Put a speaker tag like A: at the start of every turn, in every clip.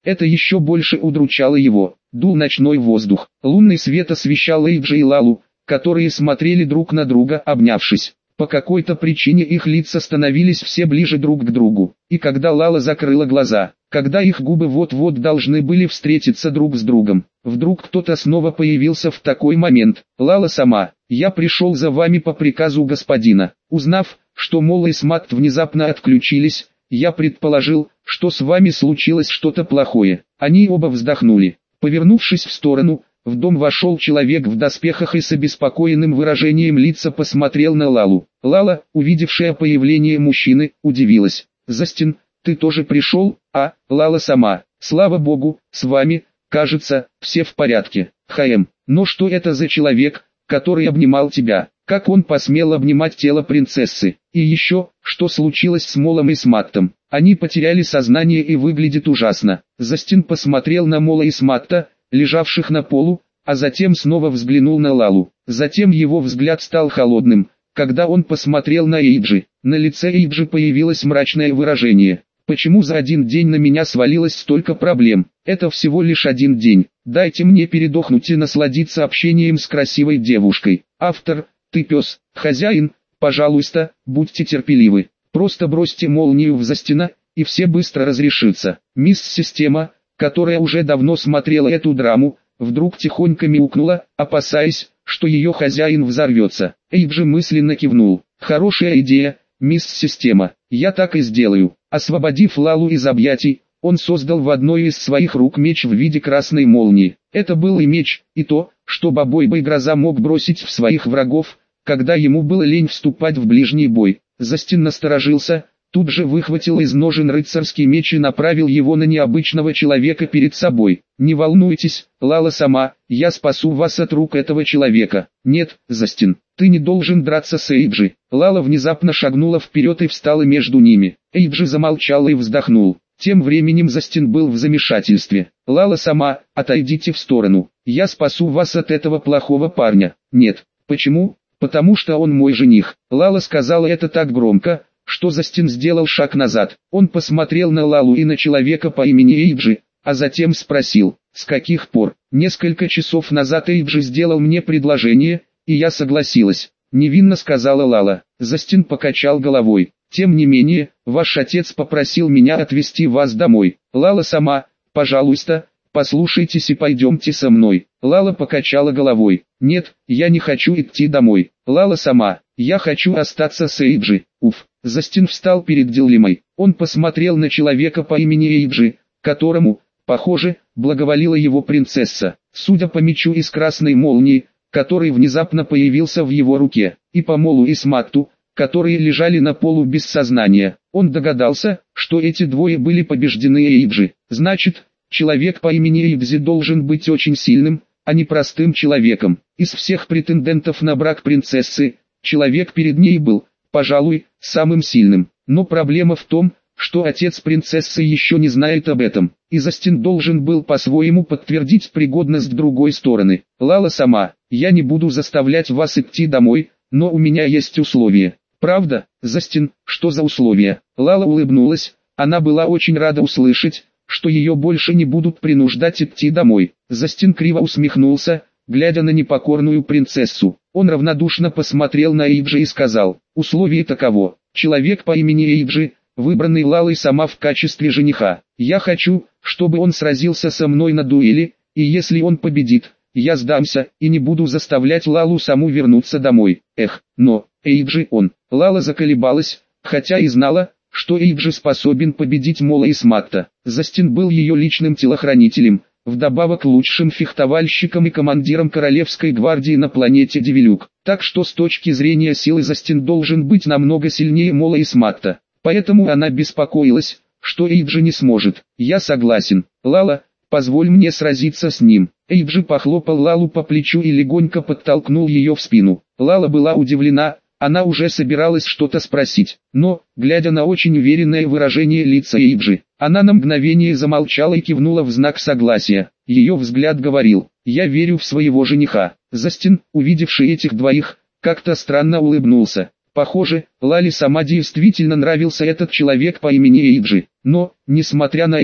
A: Это еще больше удручало его. Дул ночной воздух. Лунный свет освещал Эйджи и Лалу, которые смотрели друг на друга, обнявшись. По какой-то причине их лица становились все ближе друг к другу. И когда Лала закрыла глаза, когда их губы вот-вот должны были встретиться друг с другом, вдруг кто-то снова появился в такой момент. Лала сама. «Я пришел за вами по приказу господина». Узнав, что Мола и Смат внезапно отключились, я предположил, что с вами случилось что-то плохое. Они оба вздохнули. Повернувшись в сторону, в дом вошел человек в доспехах и с обеспокоенным выражением лица посмотрел на Лалу. Лала, увидевшая появление мужчины, удивилась. «Застин, ты тоже пришел?» «А, Лала сама. Слава богу, с вами, кажется, все в порядке». «Хаэм, но что это за человек, который обнимал тебя? Как он посмел обнимать тело принцессы? И еще, что случилось с Молом и Сматтом? Они потеряли сознание и выглядят ужасно». Застин посмотрел на Мола и Сматта, лежавших на полу, а затем снова взглянул на Лалу. Затем его взгляд стал холодным, когда он посмотрел на Эйджи. На лице Эйджи появилось мрачное выражение. «Почему за один день на меня свалилось столько проблем? Это всего лишь один день. Дайте мне передохнуть и насладиться общением с красивой девушкой». Автор: ты пес. Хозяин: пожалуйста, будьте терпеливы. Просто бросьте молнию в Застина, и все быстро разрешится. Мисс Система, которая уже давно смотрела эту драму, вдруг тихонько мяукнула, опасаясь, что ее хозяин взорвется. Эйджи мысленно кивнул. «Хорошая идея, мисс Система, я так и сделаю». Освободив Лалу из объятий, он создал в одной из своих рук меч в виде красной молнии. Это был и меч, и то, что Бабойба и Гроза мог бросить в своих врагов, когда ему было лень вступать в ближний бой. Застин насторожился, тут же выхватил из ножен рыцарский меч и направил его на необычного человека перед собой. «Не волнуйтесь, Лала сама, я спасу вас от рук этого человека». «Нет, Застин, ты не должен драться с Эйджи». Лала внезапно шагнула вперед и встала между ними. Эйджи замолчал и вздохнул. Тем временем Застин был в замешательстве. «Лала сама, отойдите в сторону. Я спасу вас от этого плохого парня». «Нет». «Почему?» «Потому что он мой жених». Лала сказала это так громко, что Застин сделал шаг назад. Он посмотрел на Лалу и на человека по имени Эйджи, а затем спросил: «С каких пор?» «Несколько часов назад Эйджи сделал мне предложение, и я согласилась», — невинно сказала Лала. Застин покачал головой. «Тем не менее, ваш отец попросил меня отвезти вас домой. Лала сама, пожалуйста, послушайтесь и пойдемте со мной». Лала покачала головой. «Нет, я не хочу идти домой. Лала сама, я хочу остаться с Эйджи». Уф. Застин встал перед Дилеммой. Он посмотрел на человека по имени Эйджи, которому, похоже, благоволила его принцесса. Судя по мечу из красной молнии, который внезапно появился в его руке, и по Молу и Сматту, которые лежали на полу без сознания, он догадался, что эти двое были побеждены Эйджи. Значит, человек по имени Эйджи должен быть очень сильным, а не простым человеком. Из всех претендентов на брак принцессы, человек перед ней был, пожалуй, самым сильным. Но проблема в том, что отец принцессы еще не знает об этом, и Застин должен был по-своему подтвердить пригодность другой стороны. «Лала сама, я не буду заставлять вас идти домой, но у меня есть условия». «Правда, Застин, что за условия?» Лала улыбнулась, она была очень рада услышать, что ее больше не будут принуждать идти домой. Застин криво усмехнулся, глядя на непокорную принцессу. Он равнодушно посмотрел на Эйджи и сказал: «Условие таково. Человек по имени Эйджи, выбранный Лалой сама в качестве жениха. Я хочу, чтобы он сразился со мной на дуэли, и если он победит, я сдамся и не буду заставлять Лалу саму вернуться домой». «Эх, но, Эйджи он». Лала заколебалась, хотя и знала, что Эйджи способен победить Мола и Сматта. Застин был ее личным телохранителем, вдобавок лучшим фехтовальщиком и командиром королевской гвардии на планете Девилюк. Так что с точки зрения силы Застин должен быть намного сильнее Мола и Сматта. Поэтому она беспокоилась, что Эйджи не сможет. «Я согласен. Лала, позволь мне сразиться с ним». Эйджи похлопал Лалу по плечу и легонько подтолкнул ее в спину. Лала была удивлена. Она уже собиралась что-то спросить, но, глядя на очень уверенное выражение лица Эйджи, она на мгновение замолчала и кивнула в знак согласия. Ее взгляд говорил: «Я верю в своего жениха». Застин, увидевший этих двоих, как-то странно улыбнулся. Похоже, Лале сама действительно нравился этот человек по имени Эйджи. Но, несмотря на это,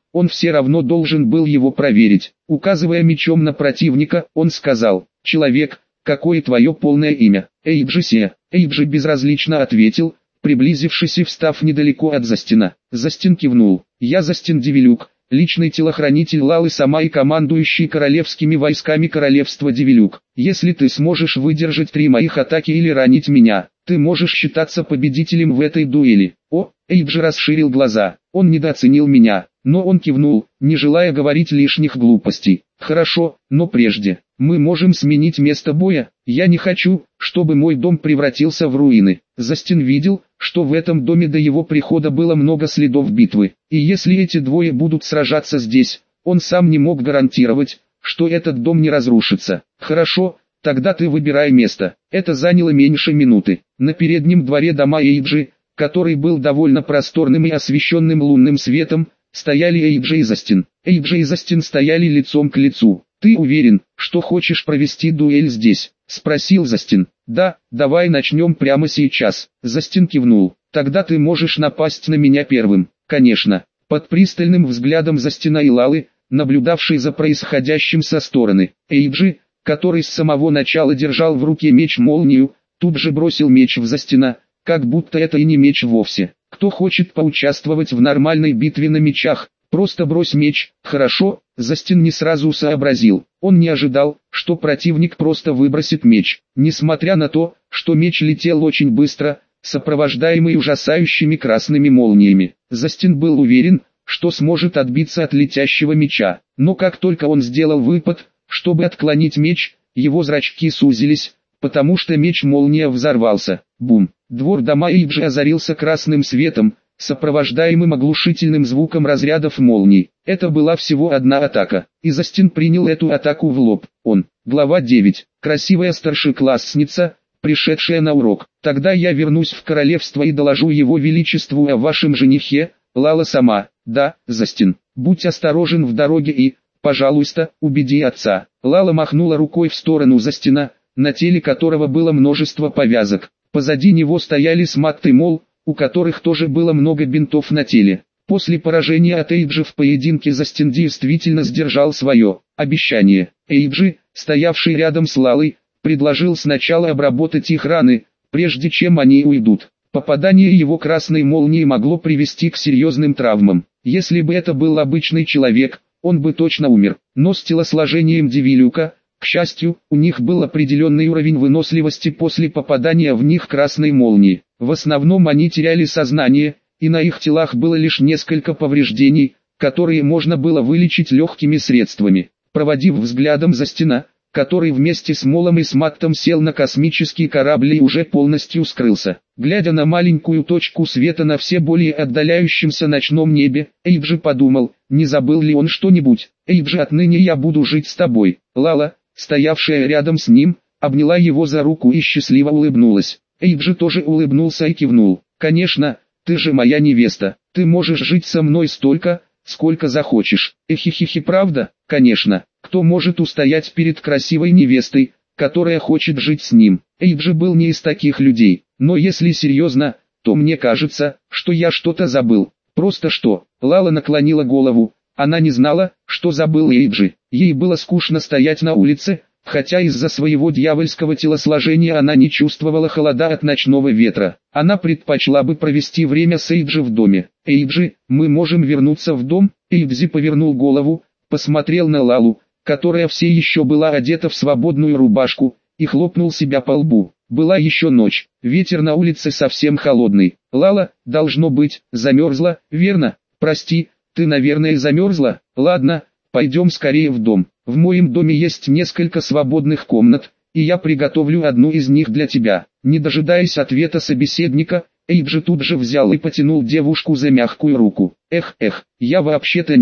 A: он все равно должен был его проверить. Указывая мечом на противника, он сказал: «Человек, какое твое полное имя?» «Эйджи Се». Эйджи безразлично ответил, приблизившись и встав недалеко от Застина. Застин кивнул: «Я Застин Девилюк, личный телохранитель Лалы Сама и командующий королевскими войсками королевства Девилюк. Если ты сможешь выдержать 3 моих атаки или ранить меня, ты можешь считаться победителем в этой дуэли». О, Эйджи расширил глаза. Он недооценил меня, но он кивнул, не желая говорить лишних глупостей. «Хорошо, но прежде, мы можем сменить место боя. Я не хочу, чтобы мой дом превратился в руины». Застин видел, что в этом доме до его прихода было много следов битвы, и если эти двое будут сражаться здесь, он сам не мог гарантировать, что этот дом не разрушится. «Хорошо, тогда ты выбирай место». Это заняло меньше минуты. На переднем дворе дома Эйджи, который был довольно просторным и освещенным лунным светом, стояли Эйджи и Застин. Эйджи и Застин стояли лицом к лицу. «Ты уверен, что хочешь провести дуэль здесь?» — спросил Застин. «Да, давай начнем прямо сейчас». Застин кивнул. «Тогда ты можешь напасть на меня первым». «Конечно». Под пристальным взглядом Застина и Лалы, наблюдавшей за происходящим со стороны, Эйджи, который с самого начала держал в руке меч-молнию, тут же бросил меч в Застина, как будто это и не меч вовсе. «Кто хочет поучаствовать в нормальной битве на мечах, просто брось меч». «Хорошо». Застин не сразу сообразил. Он не ожидал, что противник просто выбросит меч. Несмотря на то, что меч летел очень быстро, сопровождаемый ужасающими красными молниями, Застин был уверен, что сможет отбиться от летящего меча. Но как только он сделал выпад, чтобы отклонить меч, его зрачки сузились, потому что меч-молния взорвался. Бум! Двор дома Эйджи озарился красным светом, сопровождаемым оглушительным звуком разрядов молний. Это была всего одна атака, и Застин принял эту атаку в лоб. Глава 9. Красивая старшеклассница, пришедшая на урок. «Тогда я вернусь в королевство и доложу его величеству о вашем женихе, Лала Сама». «Да, Застин, будь осторожен в дороге и, пожалуйста, убеди отца». Лала махнула рукой в сторону Застина, на теле которого было множество повязок. Позади него стояли Смат и Мол, у которых тоже было много бинтов на теле. После поражения от Эйджи в поединке Застин действительно сдержал свое обещание. Эйджи, стоявший рядом с Лалой, предложил сначала обработать их раны, прежде чем они уйдут. Попадание его красной молнии могло привести к серьезным травмам. Если бы это был обычный человек, он бы точно умер. Но с телосложением Девилюка, к счастью, у них был определенный уровень выносливости после попадания в них красной молнии. В основном они теряли сознание, и на их телах было лишь несколько повреждений, которые можно было вылечить легкими средствами. Проводив взглядом Застина, который вместе с Молом и Сматтом сел на космический корабль и уже полностью скрылся. Глядя на маленькую точку света на все более отдаляющемся ночном небе, Эйджи подумал, не забыл ли он что-нибудь. «Эйджи, отныне я буду жить с тобой». Лала, стоявшая рядом с ним, обняла его за руку и счастливо улыбнулась. Эйджи тоже улыбнулся и кивнул. «Конечно, ты же моя невеста, ты можешь жить со мной столько, сколько захочешь». «Эхихихи, правда?» «Конечно, кто может устоять перед красивой невестой, которая хочет жить с ним?» Эйджи был не из таких людей, но если серьезно, то мне кажется, что я что-то забыл. «Просто что?» Лала наклонила голову, она не знала, что забыл Эйджи. Ей было скучно стоять на улице, хотя из-за своего дьявольского телосложения она не чувствовала холода от ночного ветра. Она предпочла бы провести время с Эйджи в доме. «Эйджи, мы можем вернуться в дом?» Эйджи повернул голову, посмотрел на Лалу, которая все еще была одета в свободную рубашку, и хлопнул себя по лбу. Была еще ночь, ветер на улице совсем холодный. «Лала, должно быть, замерзла, верно? Прости, ты, наверное, замерзла? Ладно, пойдем скорее в дом. В моем доме есть несколько свободных комнат, и я приготовлю одну из них для тебя». Не дожидаясь ответа собеседника, Эйджи тут же взял и потянул девушку за мягкую руку. «Эх, я вообще-то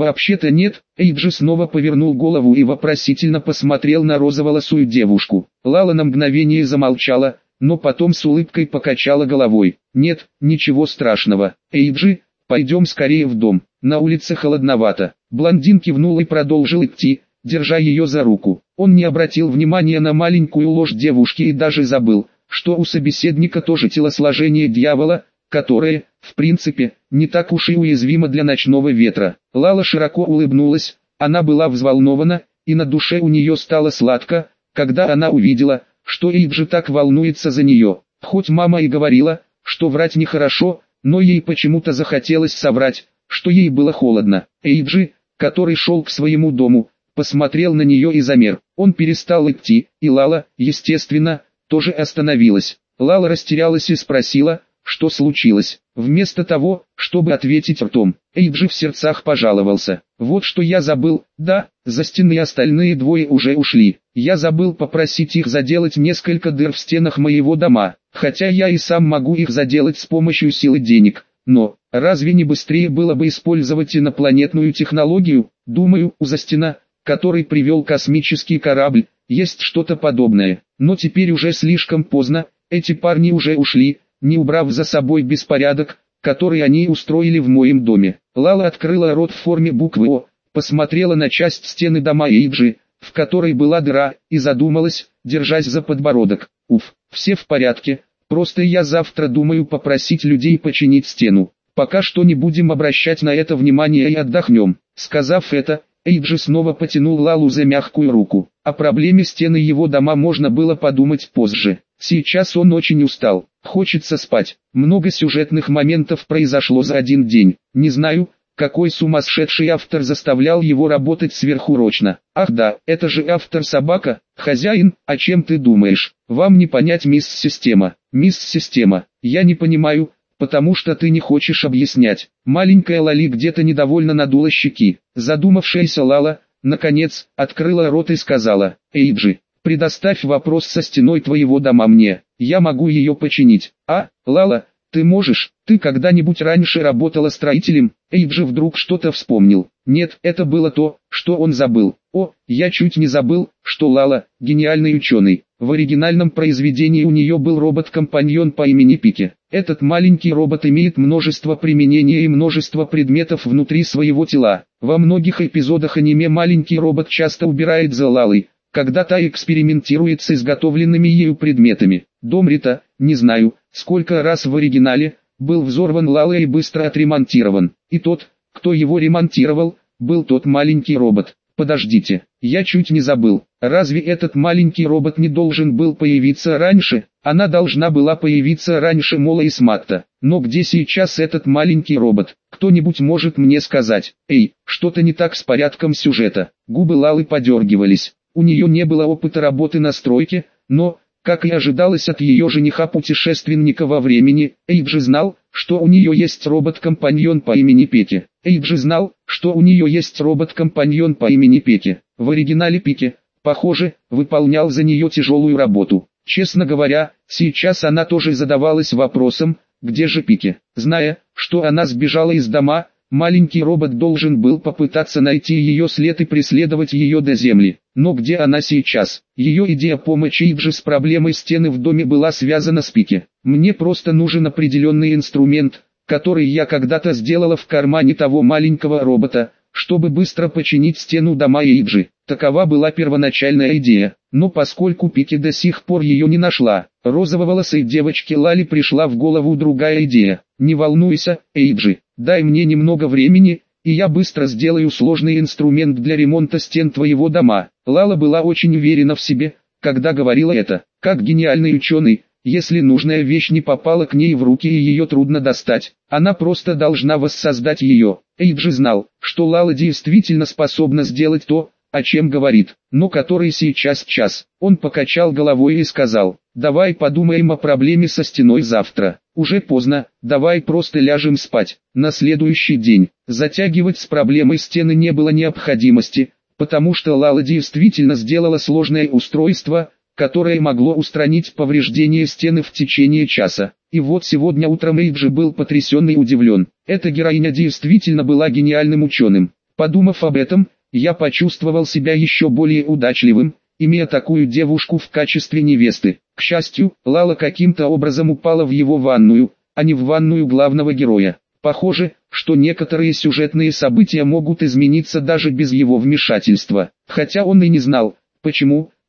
A: нет». Эйджи снова повернул голову и вопросительно посмотрел на розоволосую девушку. Лала на мгновение замолчала, но потом с улыбкой покачала головой. «Нет, ничего страшного. Эйджи, пойдем скорее в дом, на улице холодновато». Блондин кивнул и продолжил идти, держа ее за руку. Он не обратил внимания на маленькую ложь девушки и даже забыл, что у собеседника тоже телосложение дьявола, которое, в принципе, не так уж и уязвимо для ночного ветра. Лала широко улыбнулась, она была взволнована, и на душе у нее стало сладко, когда она увидела, что Эйджи так волнуется за нее. Хоть мама и говорила, что врать нехорошо, но ей почему-то захотелось соврать, что ей было холодно. Эйджи, который шел к своему дому, посмотрел на нее и замер. Он перестал идти, и Лала, естественно, тоже остановилась. Лала растерялась и спросила, что случилось. Вместо того, чтобы ответить ртом, Эйджи в сердцах пожаловался. Вот что я забыл, да, за стены остальные двое уже ушли. Я забыл попросить их заделать несколько дыр в стенах моего дома, хотя я и сам могу их заделать с помощью силы денег. Но, разве не быстрее было бы использовать инопланетную технологию? Думаю, у Застена, который привел космический корабль, есть что-то подобное. Но теперь уже слишком поздно, эти парни уже ушли, не убрав за собой беспорядок, который они устроили в моем доме. Лала открыла рот в форме буквы О, посмотрела на часть стены дома Эйджи, в которой была дыра, и задумалась, держась за подбородок. Уф, все в порядке, просто я завтра думаю попросить людей починить стену. Пока что не будем обращать на это внимание и отдохнем. Сказав это, Эйджи снова потянул Лалу за мягкую руку. О проблеме стены его дома можно было подумать позже. Сейчас он очень устал, хочется спать. Много сюжетных моментов произошло за один день. Не знаю, какой сумасшедший автор заставлял его работать сверхурочно. Ах да, это же автор-собака, хозяин, о чем ты думаешь? Вам не понять, мисс Система. Мисс Система, я не понимаю, потому что ты не хочешь объяснять. Маленькая Лали где-то недовольно надула щеки. Задумавшаяся Лала, наконец, открыла рот и сказала: Эйджи, предоставь вопрос со стеной твоего дома мне, я могу ее починить. А, Лала, ты можешь, ты когда-нибудь раньше работала строителем? Эйджи вдруг что-то вспомнил. Нет, это было то, что он забыл. О, я чуть не забыл, что Лала – гениальный ученый. В оригинальном произведении у нее был робот-компаньон по имени Пики. Этот маленький робот имеет множество применений и множество предметов внутри своего тела. Во многих эпизодах аниме маленький робот часто убирает за Лалой, когда та экспериментирует с изготовленными ею предметами. Дом Рита, не знаю, сколько раз в оригинале, был взорван Лалой и быстро отремонтирован. И тот, кто его ремонтировал, был тот маленький робот. Подождите, я чуть не забыл. Разве этот маленький робот не должен был появиться раньше? Она должна была появиться раньше Мола и Сматта. Но где сейчас этот маленький робот? Кто-нибудь может мне сказать? Эй, что-то не так с порядком сюжета. Губы Лалы подергивались. У нее не было опыта работы на стройке, но, как и ожидалось от ее жениха-путешественника во времени, Эйджи знал, что у нее есть робот-компаньон по имени Пики. Эйджи знал, что у нее есть робот-компаньон по имени Пики. В оригинале Пики, похоже, выполнял за нее тяжелую работу. Честно говоря, сейчас она тоже задавалась вопросом, где же Пики. Зная, что она сбежала из дома, маленький робот должен был попытаться найти ее след и преследовать ее до земли. Но где она сейчас? Ее идея помощи Эйджи с проблемой стены в доме была связана с Пики. Мне просто нужен определенный инструмент, который я когда-то сделала в кармане того маленького робота, чтобы быстро починить стену дома Эйджи. Такова была первоначальная идея. Но поскольку Пики до сих пор ее не нашла, розововолосой девочке Лали пришла в голову другая идея. Не волнуйся, Эйджи, дай мне немного времени, и я быстро сделаю сложный инструмент для ремонта стен твоего дома. Лала была очень уверена в себе, когда говорила это. Как гениальный ученый, если нужная вещь не попала к ней в руки и ее трудно достать, она просто должна воссоздать ее. Эйджи знал, что Лала действительно способна сделать то, о чем говорит, но который сейчас час. Он покачал головой и сказал: давай подумаем о проблеме со стеной завтра. Уже поздно, давай просто ляжем спать. На следующий день затягивать с проблемой стены не было необходимости, потому что Лала действительно сделала сложное устройство, которое могло устранить повреждения стены в течение часа. И вот сегодня утром Эйджи был потрясен и удивлен. Эта героиня действительно была гениальным ученым. Подумав об этом, я почувствовал себя еще более удачливым, имея такую девушку в качестве невесты. К счастью, Лала каким-то образом упала в его ванную, а не в ванную главного героя. Похоже, что некоторые сюжетные события могут измениться даже без его вмешательства. Хотя он и не знал, почему,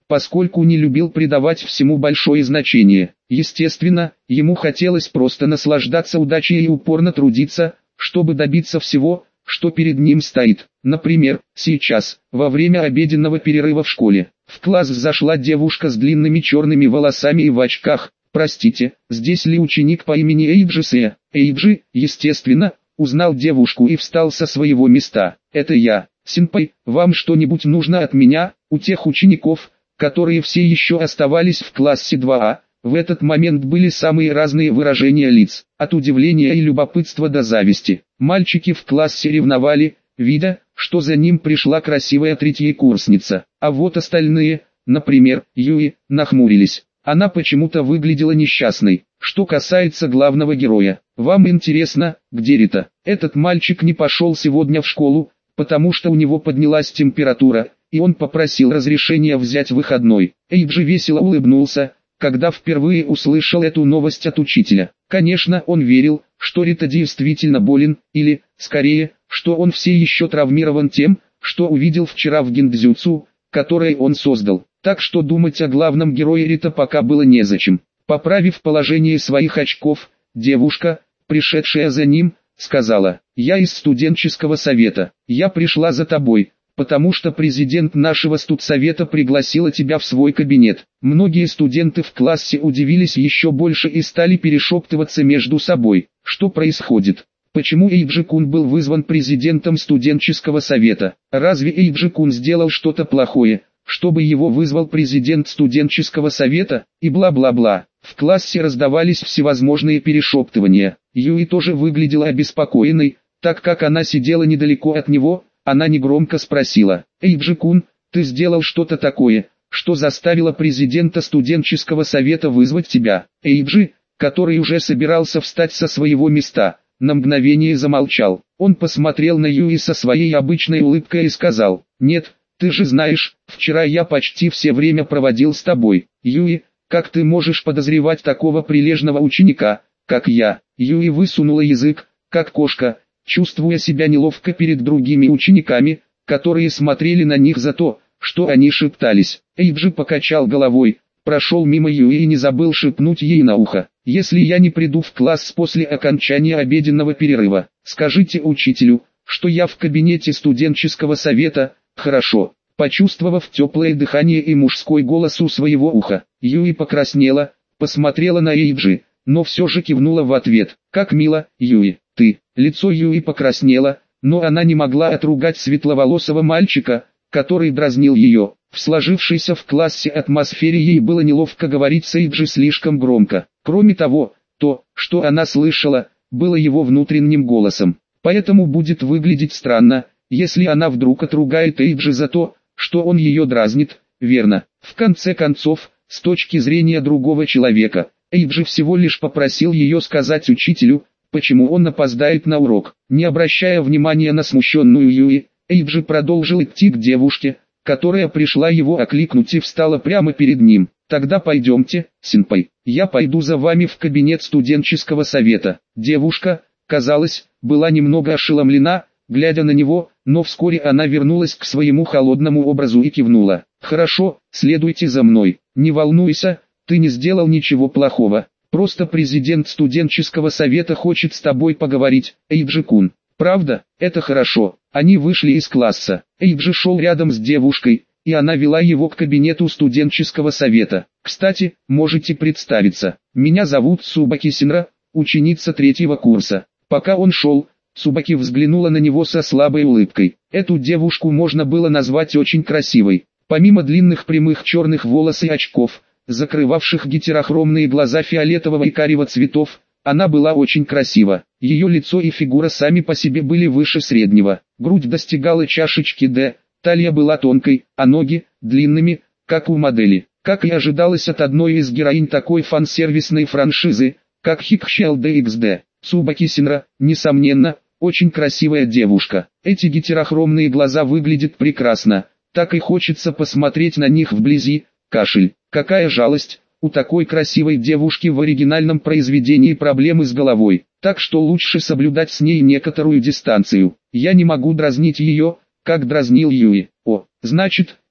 A: поскольку не любил придавать всему большое значение. Естественно, ему хотелось просто наслаждаться удачей и упорно трудиться, чтобы добиться всего, что перед ним стоит. Например, сейчас, во время обеденного перерыва в школе, в класс зашла девушка с длинными черными волосами и в очках. «Простите, здесь ли ученик по имени Эйджи Сэ?» Эйджи, естественно, узнал девушку и встал со своего места. «Это я, сенпай, вам что-нибудь нужно от меня?» У тех учеников, которые все еще оставались в классе 2А, в этот момент были самые разные выражения лиц, от удивления и любопытства до зависти. Мальчики в классе ревновали, видя, что за ним пришла красивая третьекурсница, а вот остальные, например, Юи, нахмурились. Она почему-то выглядела несчастной. Что касается главного героя, вам интересно, где Рита? Этот мальчик не пошел сегодня в школу, потому что у него поднялась температура, и он попросил разрешения взять выходной. Эйджи весело улыбнулся, когда впервые услышал эту новость от учителя. Конечно, он верил, что Рита действительно болен, или, скорее, что он все еще травмирован тем, что увидел вчера в гиндзюцу, которое он создал. Так что думать о главном герое Рита пока было незачем. Поправив положение своих очков, девушка, пришедшая за ним, сказала: «Я из студенческого совета. Я пришла за тобой, потому что президент нашего студсовета пригласила тебя в свой кабинет». Многие студенты в классе удивились еще больше и стали перешептываться между собой. Что происходит? Почему Эйджи-кун был вызван президентом студенческого совета? Разве Эйджи-кун сделал что-то плохое, чтобы его вызвал президент студенческого совета, и бла-бла-бла? В классе раздавались всевозможные перешептывания. Юи тоже выглядела обеспокоенной, так как она сидела недалеко от него. Она негромко спросила: «Эйджи-кун, ты сделал что-то такое, что заставило президента студенческого совета вызвать тебя?» Эйджи, который уже собирался встать со своего места, на мгновение замолчал. Он посмотрел на Юи со своей обычной улыбкой и сказал: «Нет, ты же знаешь, вчера я почти все время проводил с тобой. Юи, как ты можешь подозревать такого прилежного ученика, как я?» Юи высунула язык, как кошка, чувствуя себя неловко перед другими учениками, которые смотрели на них за то, что они шептались. Эйджи покачал головой, прошел мимо Юи и не забыл шепнуть ей на ухо: «Если я не приду в класс после окончания обеденного перерыва, скажите учителю, что я в кабинете студенческого совета». «Хорошо». Почувствовав теплое дыхание и мужской голос у своего уха, Юи покраснела, посмотрела на Эйджи, но все же кивнула в ответ. «Как мило, Юи, ты». Лицо Юи покраснело, но она не могла отругать светловолосого мальчика, который дразнил ее. В сложившейся в классе атмосфере ей было неловко говорить с Эйджи слишком громко. Кроме того, то, что она слышала, было его внутренним голосом. Поэтому будет выглядеть странно, если она вдруг отругает Эйджи за то, что он ее дразнит, верно? В конце концов, с точки зрения другого человека, Эйджи всего лишь попросил ее сказать учителю, почему он опоздает на урок. Не обращая внимания на смущенную Юи, Эйджи продолжил идти к девушке, которая пришла его окликнуть и встала прямо перед ним. «Тогда пойдемте, сенпай, я пойду за вами в кабинет студенческого совета». Девушка, казалось, была немного ошеломлена, глядя на него, но вскоре она вернулась к своему холодному образу и кивнула. «Хорошо, следуйте за мной. Не волнуйся, ты не сделал ничего плохого. Просто президент студенческого совета хочет с тобой поговорить, Эйджи-кун». «Правда? Это хорошо». Они вышли из класса. Эйджи шел рядом с девушкой, и она вела его к кабинету студенческого совета. «Кстати, можете представиться. Меня зовут Цубаки Синра, ученица 3-го курса». Пока он шел, Цубаки взглянула на него со слабой улыбкой. Эту девушку можно было назвать очень красивой. Помимо длинных прямых черных волос и очков, закрывавших гетерохромные глаза фиолетового и карего цветов, она была очень красива. Ее лицо и фигура сами по себе были выше среднего. Грудь достигала чашечки D, талия была тонкой, а ноги – длинными, как у модели. Как и ожидалось от одной из героинь такой фан-сервисной франшизы, как Hikshell DXD, Цубаки Синра, несомненно, очень красивая девушка. Эти гетерохромные глаза выглядят прекрасно, так и хочется посмотреть на них вблизи. Кашель. Какая жалость, у такой красивой девушки в оригинальном произведении проблемы с головой, так что лучше соблюдать с ней некоторую дистанцию. Я не могу дразнить ее, как дразнил Юи. О, значит,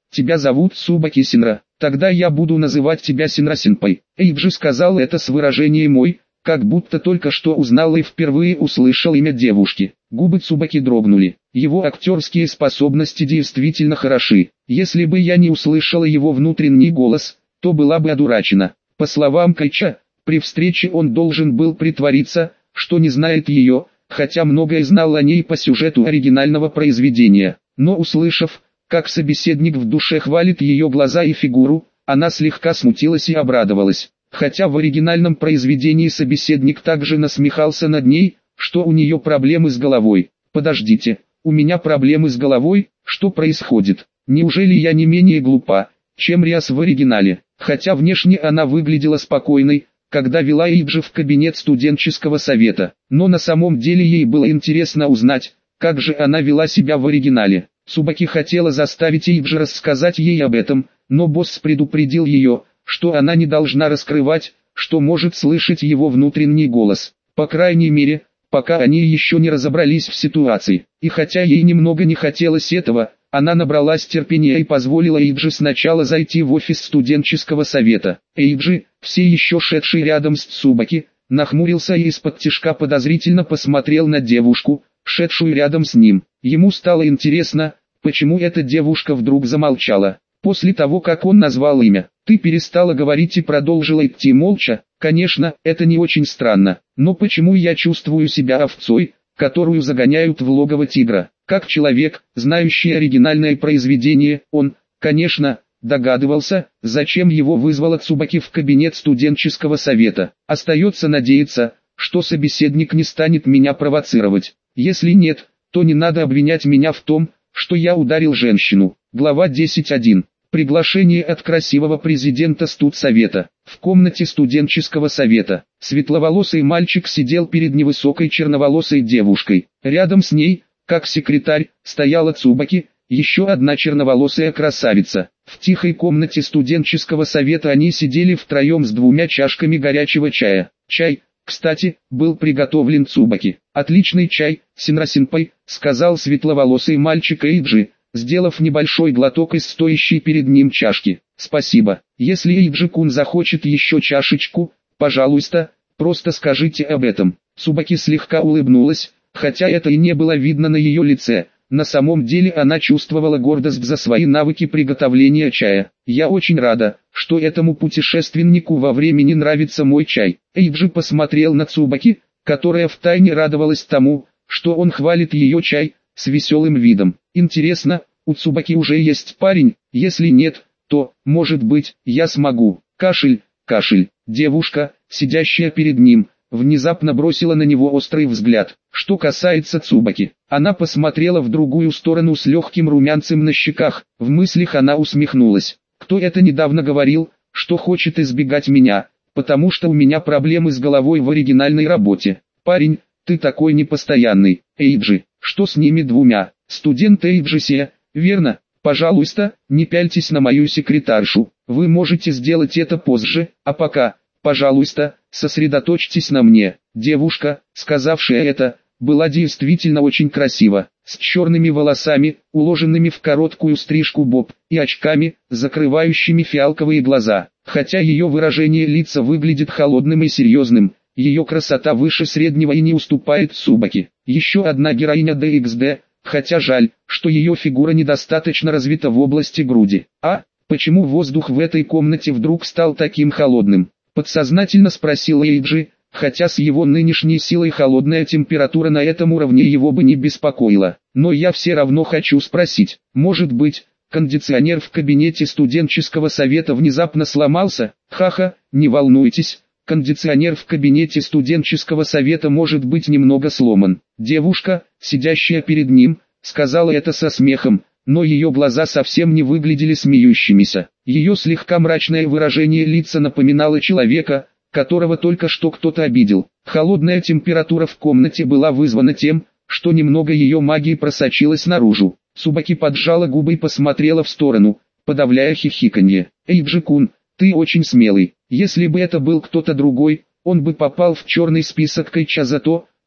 A: тебя зовут Цубаки Синра, тогда я буду называть тебя Синра-сенпай. Эйджи сказал это с выражением «мой», как будто только что узнал и впервые услышал имя девушки. Губы Цубаки дрогнули. Его актерские способности действительно хороши. Если бы я не услышала его внутренний голос, то была бы одурачена. По словам Кайча, при встрече он должен был притвориться, что не знает ее, хотя многое знал о ней по сюжету оригинального произведения. Но услышав, как собеседник в душе хвалит ее глаза и фигуру, она слегка смутилась и обрадовалась. Хотя в оригинальном произведении собеседник также насмехался над ней, что у нее проблемы с головой. «Подождите, у меня проблемы с головой, что происходит? Неужели я не менее глупа, чем Риас в оригинале?» Хотя внешне она выглядела спокойной, когда вела Эйджи в кабинет студенческого совета. Но на самом деле ей было интересно узнать, как же она вела себя в оригинале. Цубаки хотела заставить Эйджи рассказать ей об этом, но босс предупредил ее, что она не должна раскрывать, что может слышать его внутренний голос. По крайней мере, пока они еще не разобрались в ситуации. И хотя ей немного не хотелось этого, она набралась терпения и позволила Эйджи сначала зайти в офис студенческого совета. Эйджи, все еще шедший рядом с Цубаки, нахмурился и из-под тишка подозрительно посмотрел на девушку, шедшую рядом с ним. Ему стало интересно, почему эта девушка вдруг замолчала. После того, как он назвал имя, ты перестала говорить и продолжила идти молча. Конечно, это не очень странно, но почему я чувствую себя овцой, которую загоняют в логово тигра? Как человек, знающий оригинальное произведение, он, конечно, догадывался, зачем его вызвала Цубаки в кабинет студенческого совета. Остается надеяться, что собеседник не станет меня провоцировать. Если нет, то не надо обвинять меня в том, что я ударил женщину. Глава 10.1. Приглашение от красивого президента студсовета. В комнате студенческого совета. Светловолосый мальчик сидел перед невысокой черноволосой девушкой. Рядом с ней, как секретарь, стояла Цубаки, еще одна черноволосая красавица. В тихой комнате студенческого совета они сидели втроем с 2 чашками горячего чая. Чай, кстати, был приготовлен Цубаки. «Отличный чай, Синра-сенпай», сказал светловолосый мальчик Эйджи, сделав небольшой глоток из стоящей перед ним чашки. «Спасибо. Если Эйджи-кун захочет еще чашечку, пожалуйста, просто скажите об этом». Цубаки слегка улыбнулась, хотя это и не было видно на ее лице. На самом деле она чувствовала гордость за свои навыки приготовления чая. «Я очень рада, что этому путешественнику во времени нравится мой чай». Эйджи посмотрел на Цубаки, которая втайне радовалась тому, что он хвалит ее чай, с веселым видом. «Интересно, у Цубаки уже есть парень? Если нет, то, может быть, я смогу». Кашель, кашель. Девушка, сидящая перед ним, внезапно бросила на него острый взгляд. Что касается Цубаки, она посмотрела в другую сторону с легким румянцем на щеках. В мыслях она усмехнулась. «Кто это недавно говорил, что хочет избегать меня, потому что у меня проблемы с головой в оригинальной работе? Парень, ты такой непостоянный». Эйджи, что с ними 2? Студент Эйджи, верно? Пожалуйста, не пяльтесь на мою секретаршу. Вы можете сделать это позже, а пока, пожалуйста, сосредоточьтесь на мне. Девушка, сказавшая это, была действительно очень красива, с черными волосами, уложенными в короткую стрижку боб, и очками, закрывающими фиалковые глаза. Хотя ее выражение лица выглядит холодным и серьезным, ее красота выше среднего и не уступает Цубаки. Еще одна героиня DXD, хотя жаль, что ее фигура недостаточно развита в области груди. А, почему воздух в этой комнате вдруг стал таким холодным? Подсознательно спросил Эйджи, хотя с его нынешней силой холодная температура на этом уровне его бы не беспокоила. Но я все равно хочу спросить, может быть, кондиционер в кабинете студенческого совета внезапно сломался? Ха-ха, не волнуйтесь, кондиционер в кабинете студенческого совета может быть немного сломан. Девушка, сидящая перед ним, сказала это со смехом, но ее глаза совсем не выглядели смеющимися. Ее слегка мрачное выражение лица напоминало человека, которого только что кто-то обидел. Холодная температура в комнате была вызвана тем, что немного ее магии просочилась наружу. Цубаки поджала губы и посмотрела в сторону, подавляя хихиканье. «Эйджи-кун, ты очень смелый. Если бы это был кто-то другой, он бы попал в черный список Кайча за то,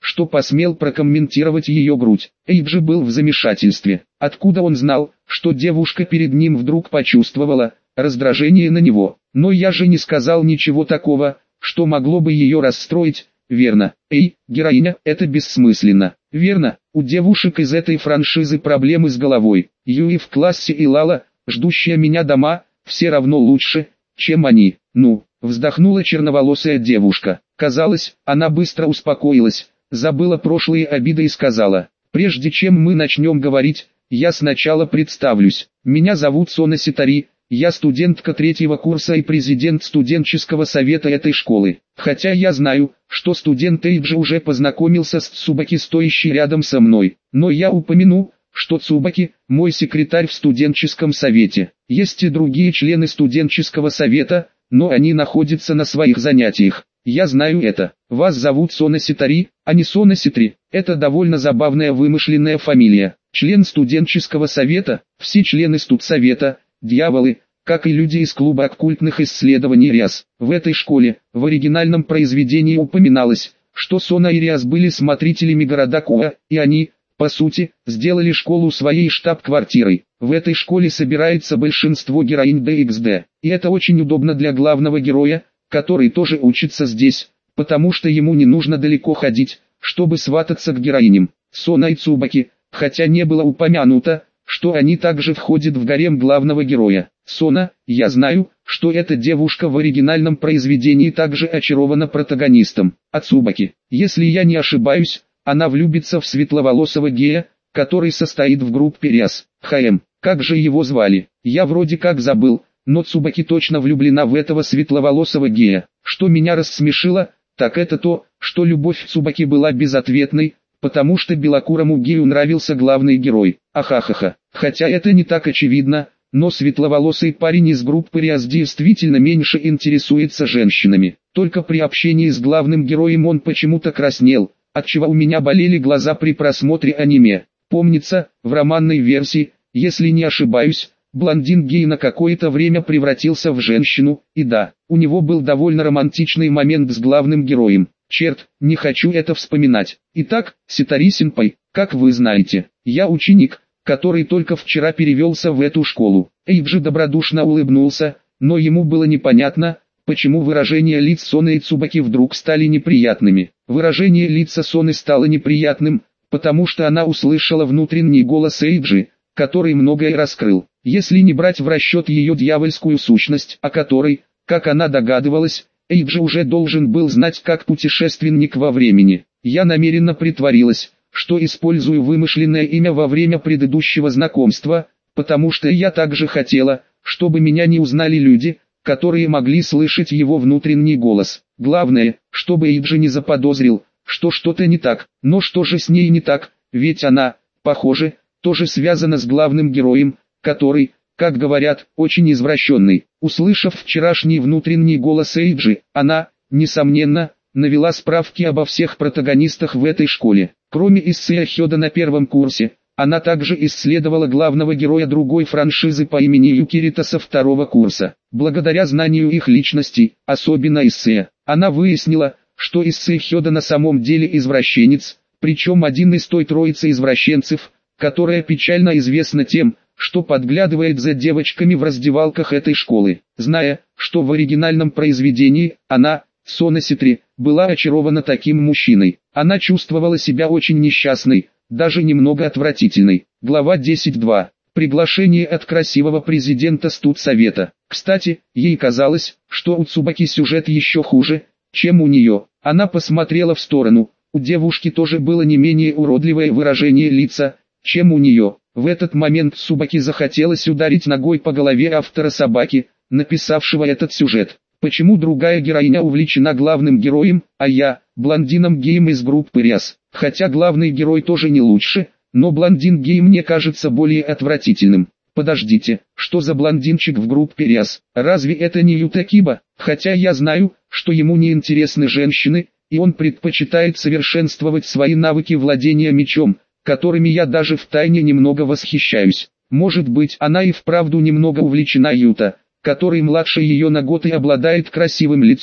A: что посмел прокомментировать ее грудь. Эйджи был в замешательстве. Откуда он знал, что девушка перед ним вдруг почувствовала раздражение на него? Но я же не сказал ничего такого, что могло бы ее расстроить. Верно. Эй, героиня, это бессмысленно. Верно, у девушек из этой франшизы проблемы с головой. Юи в классе и Лала, ждущая меня дома, все равно лучше, чем они. Ну, вздохнула черноволосая девушка. Казалось, она быстро успокоилась, забыла прошлые обиды и сказала: прежде чем мы начнем говорить, я сначала представлюсь. Меня зовут Сона Ситари. Я студентка 3-го курса и президент студенческого совета этой школы. Хотя я знаю, что студент Эйджи уже познакомился с Цубаки, стоящей рядом со мной. Но я упомяну, что Цубаки – мой секретарь в студенческом совете. Есть и другие члены студенческого совета, но они находятся на своих занятиях. Я знаю это. Вас зовут Сона Ситари, а не Сона Ситри. Это довольно забавная вымышленная фамилия. Член студенческого совета, все члены студсовета – дьяволы, как и люди из клуба оккультных исследований Риас. В этой школе, в оригинальном произведении упоминалось, что Сона и Риас были смотрителями города Коа, и они, по сути, сделали школу своей штаб-квартирой. В этой школе собирается большинство героинь DXD, и это очень удобно для главного героя, который тоже учится здесь, потому что ему не нужно далеко ходить, чтобы свататься к героиням. Сона и Цубаки, хотя не было упомянуто, что они также входят в гарем главного героя. Сона, я знаю, что эта девушка в оригинальном произведении также очарована протагонистом. А Цубаки, если я не ошибаюсь, она влюбится в светловолосого гея, который состоит в группе Риас. Как же его звали? Я вроде как забыл, но Цубаки точно влюблена в этого светловолосого гея. Что меня рассмешило, так это то, что любовь Цубаки была безответной, потому что белокурому гею нравился главный герой. Ахахаха. Хотя это не так очевидно, но светловолосый парень из группы Риас действительно меньше интересуется женщинами. Только при общении с главным героем он почему-то краснел, отчего у меня болели глаза при просмотре аниме. Помнится, в романной версии, если не ошибаюсь, блондин-гей на какое-то время превратился в женщину, и да, у него был довольно романтичный момент с главным героем. Черт, не хочу это вспоминать. Итак, Ситари-сенпай, как вы знаете, я ученик, который только вчера перевелся в эту школу. Эйджи добродушно улыбнулся, но ему было непонятно, почему выражения лиц Соны и Цубаки вдруг стали неприятными. Выражение лица Соны стало неприятным, потому что она услышала внутренний голос Эйджи, который многое раскрыл. Если не брать в расчет ее дьявольскую сущность, о которой, как она догадывалась, Эйджи уже должен был знать как путешественник во времени. Я намеренно притворилась, что использую вымышленное имя во время предыдущего знакомства, потому что я также хотела, чтобы меня не узнали люди, которые могли слышать его внутренний голос. Главное, чтобы Эйджи не заподозрил, что что-то не так. Но что же с ней не так, ведь она, похоже, тоже связана с главным героем, который, как говорят, очень извращенный. Услышав вчерашний внутренний голос Эйджи, она, несомненно, навела справки обо всех протагонистах в этой школе. Кроме Исэя Хёда на первом курсе, она также исследовала главного героя другой франшизы по имени Юкирита со 2-го курса. Благодаря знанию их личностей, особенно Исэя, она выяснила, что Исэй Хёда на самом деле извращенец, причем один из той троицы извращенцев, которая печально известна тем, что подглядывает за девочками в раздевалках этой школы. Зная, что в оригинальном произведении она, Сона Ситри, была очарована таким мужчиной, она чувствовала себя очень несчастной, даже немного отвратительной. Глава 10.2. Приглашение от красивого президента студсовета. Кстати, ей казалось, что у Цубаки сюжет еще хуже, чем у нее. Она посмотрела в сторону, у девушки тоже было не менее уродливое выражение лица, чем у нее. В этот момент Цубаки захотелось ударить ногой по голове автора собаки, написавшего этот сюжет. Почему другая героиня увлечена главным героем, а я, блондином-геем из группы Риас? Хотя главный герой тоже не лучше, но блондин-гей мне кажется более отвратительным. Подождите, что за блондинчик в группе Риас? Разве это не Юта Киба? Хотя я знаю, что ему не интересны женщины, и он предпочитает совершенствовать свои навыки владения мечом, которыми я даже втайне немного восхищаюсь. Может быть, она и вправду немного увлечена Юта, который младше ее на год и обладает красивым лицом,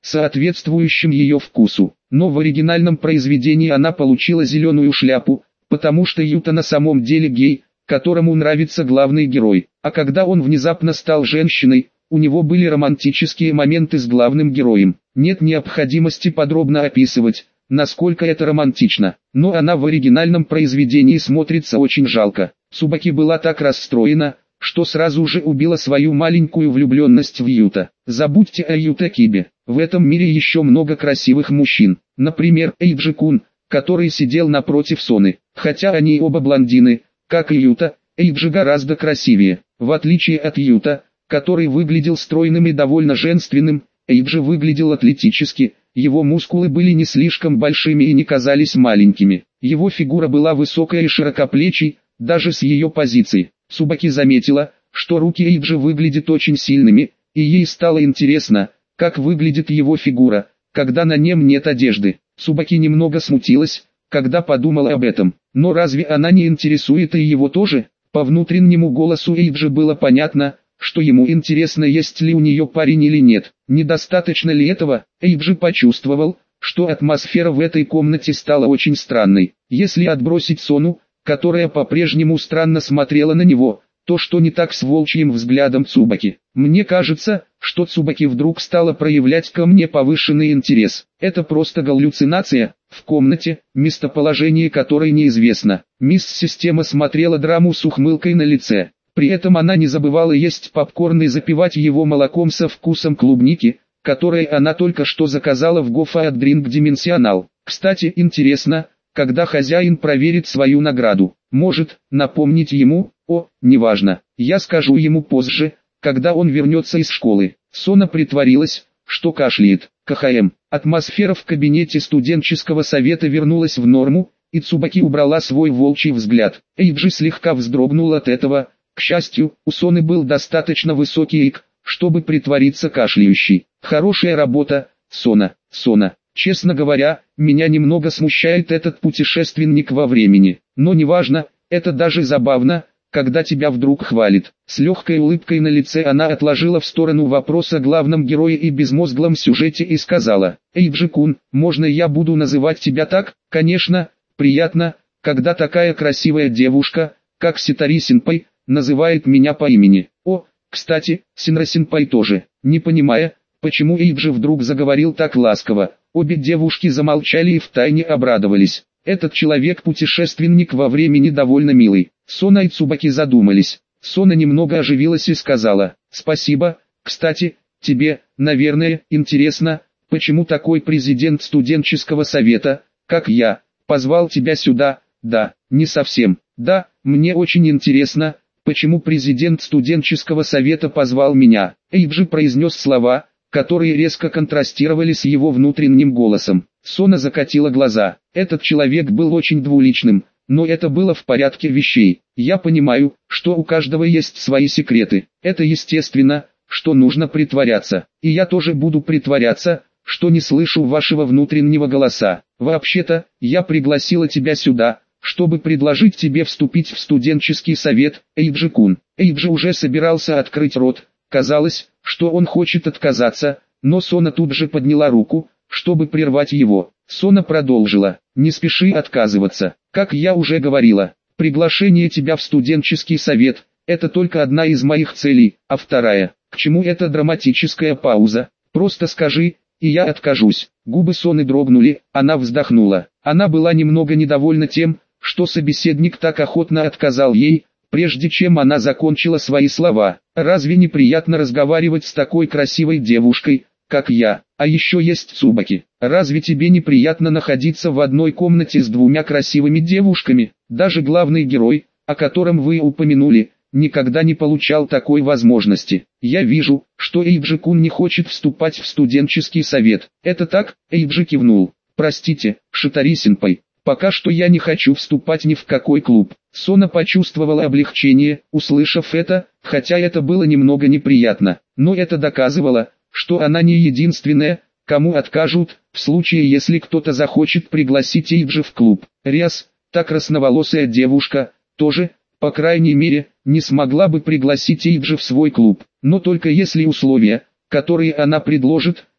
A: соответствующим ее вкусу. Но в оригинальном произведении она получила зеленую шляпу, потому что Юта на самом деле гей, которому нравится главный герой. А когда он внезапно стал женщиной, у него были романтические моменты с главным героем. Нет необходимости подробно описывать, насколько это романтично, но она в оригинальном произведении смотрится очень жалко. Цубаки была так расстроена, что сразу же убила свою маленькую влюбленность в Юта. Забудьте о Юта Кибе. В этом мире еще много красивых мужчин. Например, Эйджи-кун, который сидел напротив Соны. Хотя они оба блондины, как и Юта, Эйджи гораздо красивее. В отличие от Юта, который выглядел стройным и довольно женственным, Эйджи выглядел атлетически, его мускулы были не слишком большими и не казались маленькими. Его фигура была высокая и широкоплечей, даже с ее позиции. Цубаки заметила, что руки Эйджи выглядят очень сильными, и ей стало интересно, как выглядит его фигура, когда на нем нет одежды. Цубаки немного смутилась, когда подумала об этом. Но разве она не интересует и его тоже? По внутреннему голосу Эйджи было понятно, что ему интересно, есть ли у нее парень или нет. Недостаточно ли этого? Эйджи почувствовал, что атмосфера в этой комнате стала очень странной. Если отбросить Сону, которая по-прежнему странно смотрела на него, то что не так с волчьим взглядом Цубаки? Мне кажется, что Цубаки вдруг стала проявлять ко мне повышенный интерес. Это просто галлюцинация. В комнате, местоположение которой неизвестно. Мисс Система смотрела драму с ухмылкой на лице. При этом она не забывала есть попкорн и запивать его молоком со вкусом клубники, которое она только что заказала в Гофа от Drink Dimensional. Кстати, интересно, когда хозяин проверит свою награду. Может, напомнить ему? Неважно. Я скажу ему позже, когда он вернется из школы. Сона притворилась, что кашляет. КХМ. Атмосфера в кабинете студенческого совета вернулась в норму, и Цубаки убрала свой волчий взгляд. Эйджи слегка вздрогнул от этого. К счастью, у Соны был достаточно высокий ИК, чтобы притвориться кашляющей. Хорошая работа, Сона. Честно говоря, меня немного смущает этот путешественник во времени. Но неважно, это даже забавно, когда тебя вдруг хвалит. С легкой улыбкой на лице она отложила в сторону вопрос о главном герое и безмозглом сюжете и сказала: «Эйджи-кун, можно я буду называть тебя так?» «Конечно, приятно, когда такая красивая девушка, как Ситари-сенпай, называет меня по имени. Кстати, Синра-сенпай тоже». Не понимая, почему Эйджи вдруг заговорил так ласково, обе девушки замолчали и втайне обрадовались. Этот человек-путешественник во времени довольно милый. Сона и Цубаки задумались. Сона немного оживилась и сказала: «Спасибо. Кстати, тебе, наверное, интересно, почему такой президент студенческого совета, как я, позвал тебя сюда?» «Да, не совсем. Да, мне очень интересно, почему президент студенческого совета позвал меня». Эйджи произнес слова, которые резко контрастировали с его внутренним голосом. Сона закатила глаза. Этот человек был очень двуличным, но это было в порядке вещей. Я понимаю, что у каждого есть свои секреты. Это естественно, что нужно притворяться. И я тоже буду притворяться, что не слышу вашего внутреннего голоса. Вообще-то, я пригласила тебя сюда, чтобы предложить тебе вступить в студенческий совет, Эйджи-кун. Эйджи уже собирался открыть рот. Казалось, что он хочет отказаться, но Сона тут же подняла руку, чтобы прервать его. Сона продолжила: «Не спеши отказываться. Как я уже говорила, приглашение тебя в студенческий совет – это только одна из моих целей, а вторая – к чему эта драматическая пауза? Просто скажи, и я откажусь». Губы Соны дрогнули, она вздохнула. Она была немного недовольна тем, что собеседник так охотно отказал ей, прежде чем она закончила свои слова. «Разве неприятно разговаривать с такой красивой девушкой, как я? А еще есть Цубаки. Разве тебе неприятно находиться в одной комнате с двумя красивыми девушками? Даже главный герой, о котором вы упомянули, никогда не получал такой возможности. Я вижу, что Эйджи-кун не хочет вступать в студенческий совет. Это так?» Эйджи кивнул. «Простите, Шитари-сенпай. Пока что я не хочу вступать ни в какой клуб». Сона почувствовала облегчение, услышав это, хотя это было немного неприятно. Но это доказывало, что она не единственная, кому откажут, в случае если кто-то захочет пригласить Эйджи в клуб. Риас, та красноволосая девушка, тоже, по крайней мере, не смогла бы пригласить Эйджи в свой клуб. Но только если условия, которые она предложит,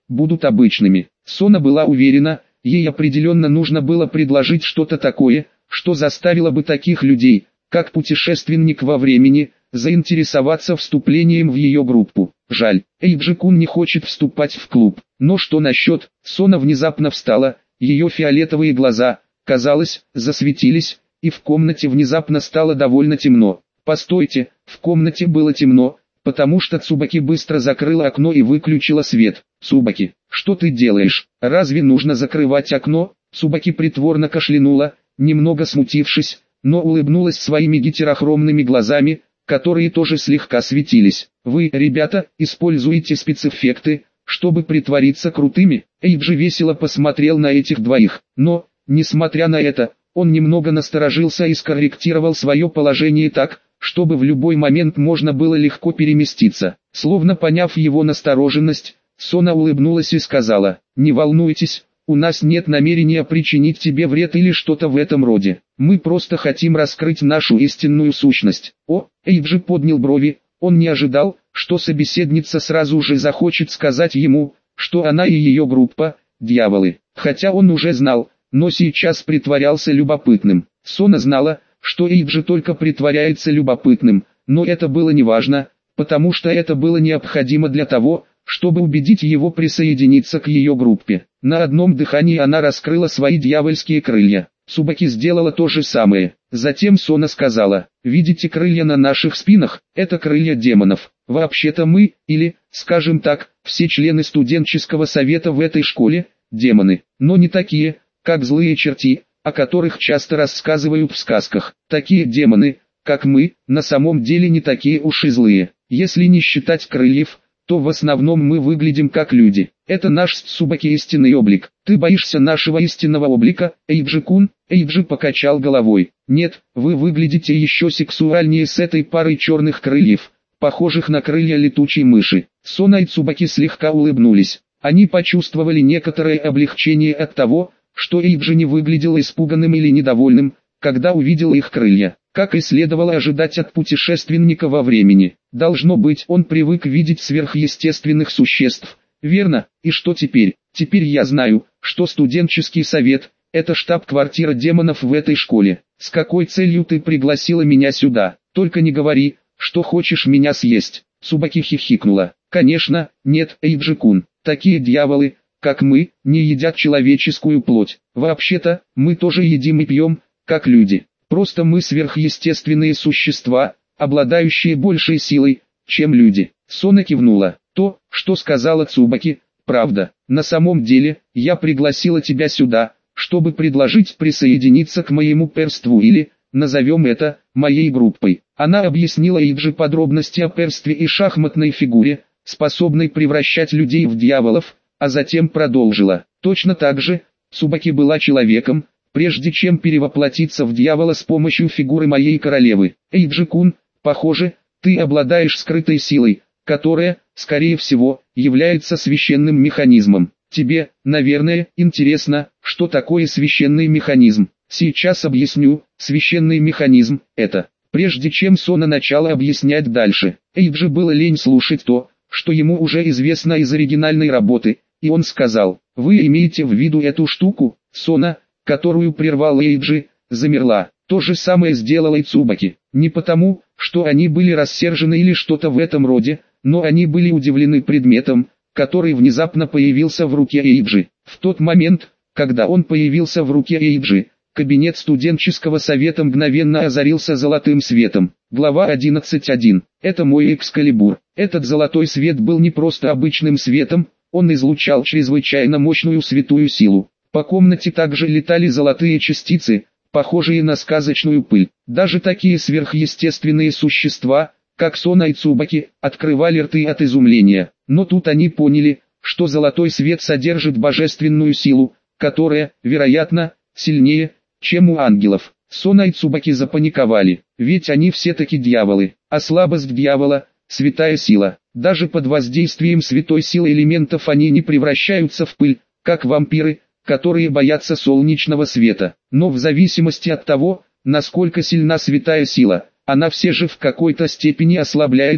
A: будут обычными. Сона была уверена, ей определенно нужно было предложить что-то такое, что заставило бы таких людей, как путешественник во времени, заинтересоваться вступлением в ее группу. Жаль, Эйджи-кун не хочет вступать в клуб. Но что насчет? Сона внезапно встала, ее фиолетовые глаза, казалось, засветились, и в комнате внезапно стало довольно темно. Постойте, в комнате было темно, потому что Цубаки быстро закрыла окно и выключила свет. Цубаки, что ты делаешь? Разве нужно закрывать окно? Цубаки притворно кашлянула, немного смутившись, но улыбнулась своими гетерохромными глазами, которые тоже слегка светились. Вы, ребята, используете спецэффекты, чтобы притвориться крутыми? Эйджи весело посмотрел на этих двоих, но, несмотря на это, он немного насторожился и скорректировал свое положение так, чтобы в любой момент можно было легко переместиться. Словно поняв его настороженность, Сона улыбнулась и сказала: «Не волнуйтесь, у нас нет намерения причинить тебе вред или что-то в этом роде. Мы просто хотим раскрыть нашу истинную сущность». О, Эйджи поднял брови, он не ожидал, что собеседница сразу же захочет сказать ему, что она и ее группа – дьяволы. Хотя он уже знал, но сейчас притворялся любопытным. Сона знала, что Эйджи только притворяется любопытным, но это было неважно, потому что это было необходимо для того, чтобы убедить его присоединиться к ее группе. На одном дыхании она раскрыла свои дьявольские крылья. Цубаки сделала то же самое. Затем Сона сказала: «Видите крылья на наших спинах? Это крылья демонов. Вообще-то мы, или, скажем так, все члены студенческого совета в этой школе, демоны, но не такие, как злые черти, о которых часто рассказывают в сказках. Такие демоны, как мы, на самом деле не такие уж и злые. Если не считать крыльев, то в основном мы выглядим как люди. Это наш с Цубаки истинный облик. Ты боишься нашего истинного облика, Эйджи-кун?» Эйджи покачал головой. «Нет, вы выглядите еще сексуальнее с этой парой черных крыльев, похожих на крылья летучей мыши». Сона и Цубаки слегка улыбнулись. Они почувствовали некоторое облегчение от того, что Эйджи не выглядел испуганным или недовольным, когда увидел их крылья. Как и следовало ожидать от путешественника во времени. Должно быть, он привык видеть сверхъестественных существ. Верно, и что теперь? Теперь я знаю, что студенческий совет – это штаб-квартира демонов в этой школе. С какой целью ты пригласила меня сюда? Только не говори, что хочешь меня съесть. Цубаки хихикнула. Конечно, нет, Эйджи-кун. Такие дьяволы, как мы, не едят человеческую плоть. Вообще-то, мы тоже едим и пьем, как люди. Просто мы сверхъестественные существа, обладающие большей силой, чем люди. Сона кивнула. То, что сказала Цубаки, правда. На самом деле, я пригласила тебя сюда, чтобы предложить присоединиться к моему перству или, назовем это, моей группой. Она объяснила Эйджи подробности о перстве и шахматной фигуре, способной превращать людей в дьяволов, а затем продолжила. Точно так же, Цубаки была человеком, прежде чем перевоплотиться в дьявола с помощью фигуры моей королевы. Эйджи-кун, похоже, ты обладаешь скрытой силой, которая, скорее всего, является священным механизмом. Тебе, наверное, интересно, что такое священный механизм. Сейчас объясню. Священный механизм – это. Прежде чем Сона начала объяснять дальше, Эйджи было лень слушать то, что ему уже известно из оригинальной работы, и он сказал: «Вы имеете в виду эту штуку?» Сона, которую прервал Эйджи, замерла. То же самое сделала и Цубаки. Не потому, что они были рассержены или что-то в этом роде, но они были удивлены предметом, который внезапно появился в руке Эйджи. В тот момент, когда он появился в руке Эйджи, кабинет студенческого совета мгновенно озарился золотым светом. Глава 11.1. Это мой Экскалибур. Этот золотой свет был не просто обычным светом, он излучал чрезвычайно мощную святую силу. По комнате также летали золотые частицы, похожие на сказочную пыль. Даже такие сверхъестественные существа, как Сона и Цубаки, открывали рты от изумления. Но тут они поняли, что золотой свет содержит божественную силу, которая, вероятно, сильнее, чем у ангелов. Сона и Цубаки запаниковали, ведь они все-таки дьяволы, а слабость дьявола – святая сила. Даже под воздействием святой силы элементов они не превращаются в пыль, как вампиры, которые боятся солнечного света. Но в зависимости от того, насколько сильна святая сила, она все же в какой-то степени ослабляет их.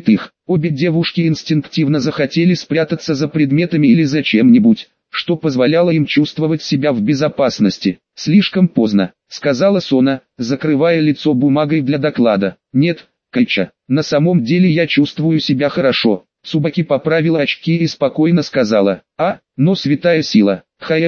A: Обе девушки инстинктивно захотели спрятаться за предметами или за чем-нибудь, что позволяло им чувствовать себя в безопасности. «Слишком поздно», — сказала Сона, закрывая лицо бумагой для доклада. «Нет, Кайча, на самом деле я чувствую себя хорошо». Цубаки поправила очки и спокойно сказала: но святая сила.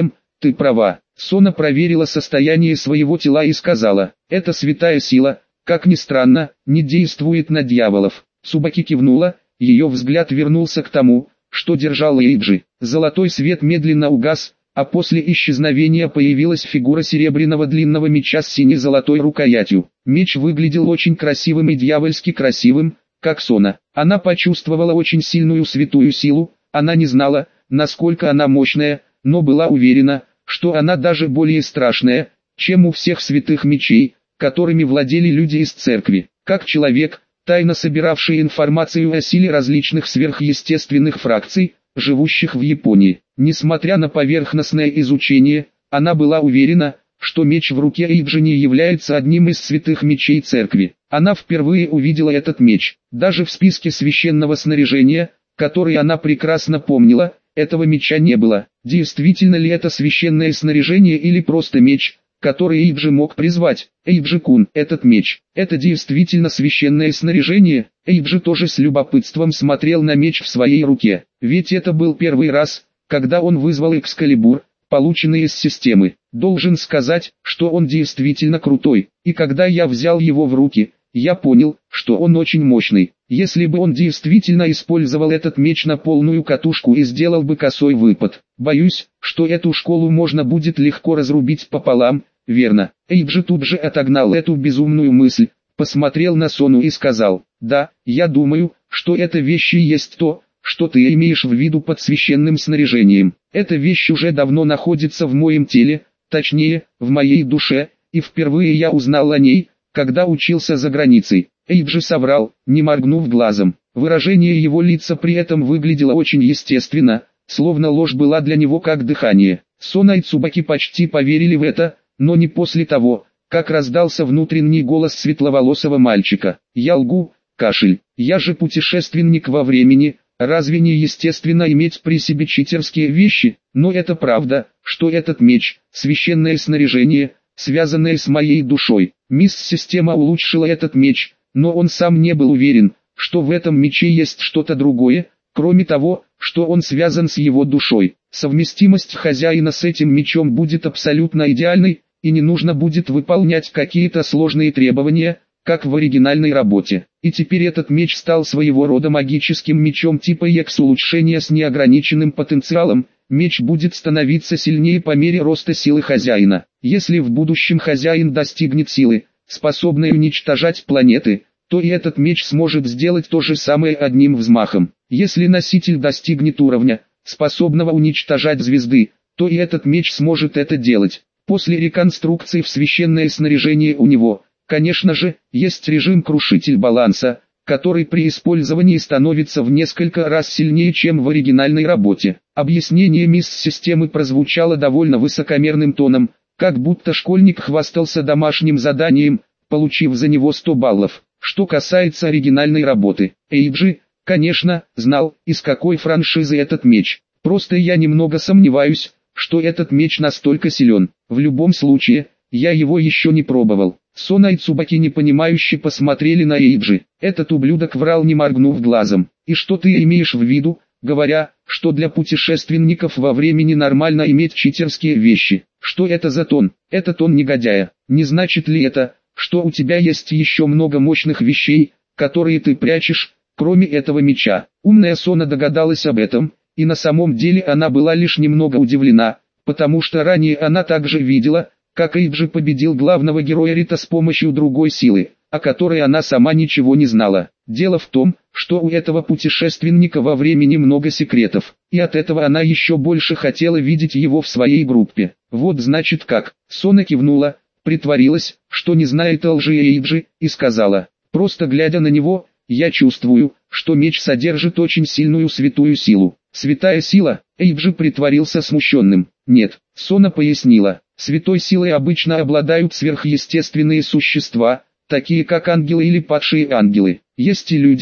A: Ты права». Сона проверила состояние своего тела и сказала: «Эта святая сила, как ни странно, не действует на дьяволов». Цубаки кивнула, ее взгляд вернулся к тому, что держал Эйджи. Золотой свет медленно угас, а после исчезновения появилась фигура серебряного длинного меча с сине-золотой рукоятью. Меч выглядел очень красивым и дьявольски красивым, как Сона. Она почувствовала очень сильную святую силу, она не знала, насколько она мощная, но была уверена, что она даже более страшная, чем у всех святых мечей, которыми владели люди из церкви. Как человек, тайно собиравший информацию о силе различных сверхъестественных фракций, живущих в Японии. Несмотря на поверхностное изучение, она была уверена, что меч в руке Эйджи не является одним из святых мечей церкви. Она впервые увидела этот меч. Даже в списке священного снаряжения, который она прекрасно помнила, этого меча не было. Действительно ли это священное снаряжение или просто меч, который Эйджи мог призвать? Эйджи-кун, этот меч, это действительно священное снаряжение? Эйджи тоже с любопытством смотрел на меч в своей руке, ведь это был первый раз, когда он вызвал Экскалибур, полученный из системы. Должен сказать, что он действительно крутой, и когда я взял его в руки, я понял, что он очень мощный. Если бы он действительно использовал этот меч на полную катушку и сделал бы косой выпад, боюсь, что эту школу можно будет легко разрубить пополам, верно? Эйджи тут же отогнал эту безумную мысль, посмотрел на Сону и сказал: «Да, я думаю, что это вещи есть то, что ты имеешь в виду под священным снаряжением. Эта вещь уже давно находится в моем теле, точнее, в моей душе, и впервые я узнал о ней, когда учился за границей». Эйджи соврал, не моргнув глазом. Выражение его лица при этом выглядело очень естественно, словно ложь была для него как дыхание. Сона и Цубаки почти поверили в это, но не после того, как раздался внутренний голос светловолосого мальчика. «Я лгу, кашель, я же путешественник во времени, разве не естественно иметь при себе читерские вещи? Но это правда, что этот меч, священное снаряжение, связанное с моей душой. Мисс-система улучшила этот меч, но он сам не был уверен, что в этом мече есть что-то другое, кроме того, что он связан с его душой. Совместимость хозяина с этим мечом будет абсолютно идеальной, и не нужно будет выполнять какие-то сложные требования, как в оригинальной работе. И теперь этот меч стал своего рода магическим мечом типа EX улучшения с неограниченным потенциалом. Меч будет становиться сильнее по мере роста силы хозяина. Если в будущем хозяин достигнет силы, способной уничтожать планеты, то и этот меч сможет сделать то же самое одним взмахом. Если носитель достигнет уровня, способного уничтожать звезды, то и этот меч сможет это делать. После реконструкции в священное снаряжение у него, конечно же, есть режим крушитель баланса, который при использовании становится в несколько раз сильнее, чем в оригинальной работе. Объяснение мисс-системы прозвучало довольно высокомерным тоном, как будто школьник хвастался домашним заданием, получив за него 100 баллов. Что касается оригинальной работы, Эйджи, конечно, знал, из какой франшизы этот меч. Просто я немного сомневаюсь, что этот меч настолько силен. В любом случае, я его еще не пробовал. Сона и Цубаки непонимающе посмотрели на Эйджи. Этот ублюдок врал, не моргнув глазом. И что ты имеешь в виду, говоря, что для путешественников во времени нормально иметь читерские вещи? Что это за тон? Это тон негодяя. Не значит ли это, что у тебя есть еще много мощных вещей, которые ты прячешь, кроме этого меча? Умная Сона догадалась об этом, и на самом деле она была лишь немного удивлена, потому что ранее она также видела, как Эйджи победил главного героя Рита с помощью другой силы, о которой она сама ничего не знала. Дело в том, что у этого путешественника во времени много секретов, и от этого она еще больше хотела видеть его в своей группе. Вот значит как. Сона кивнула, притворилась, что не знает о лжи Эйджи, и сказала: «Просто глядя на него, я чувствую, что меч содержит очень сильную святую силу». «Святая сила?» Эйджи притворился смущенным. «Нет», Сона пояснила, «святой силой обычно обладают сверхъестественные существа, такие как ангелы или падшие ангелы. Есть и люди,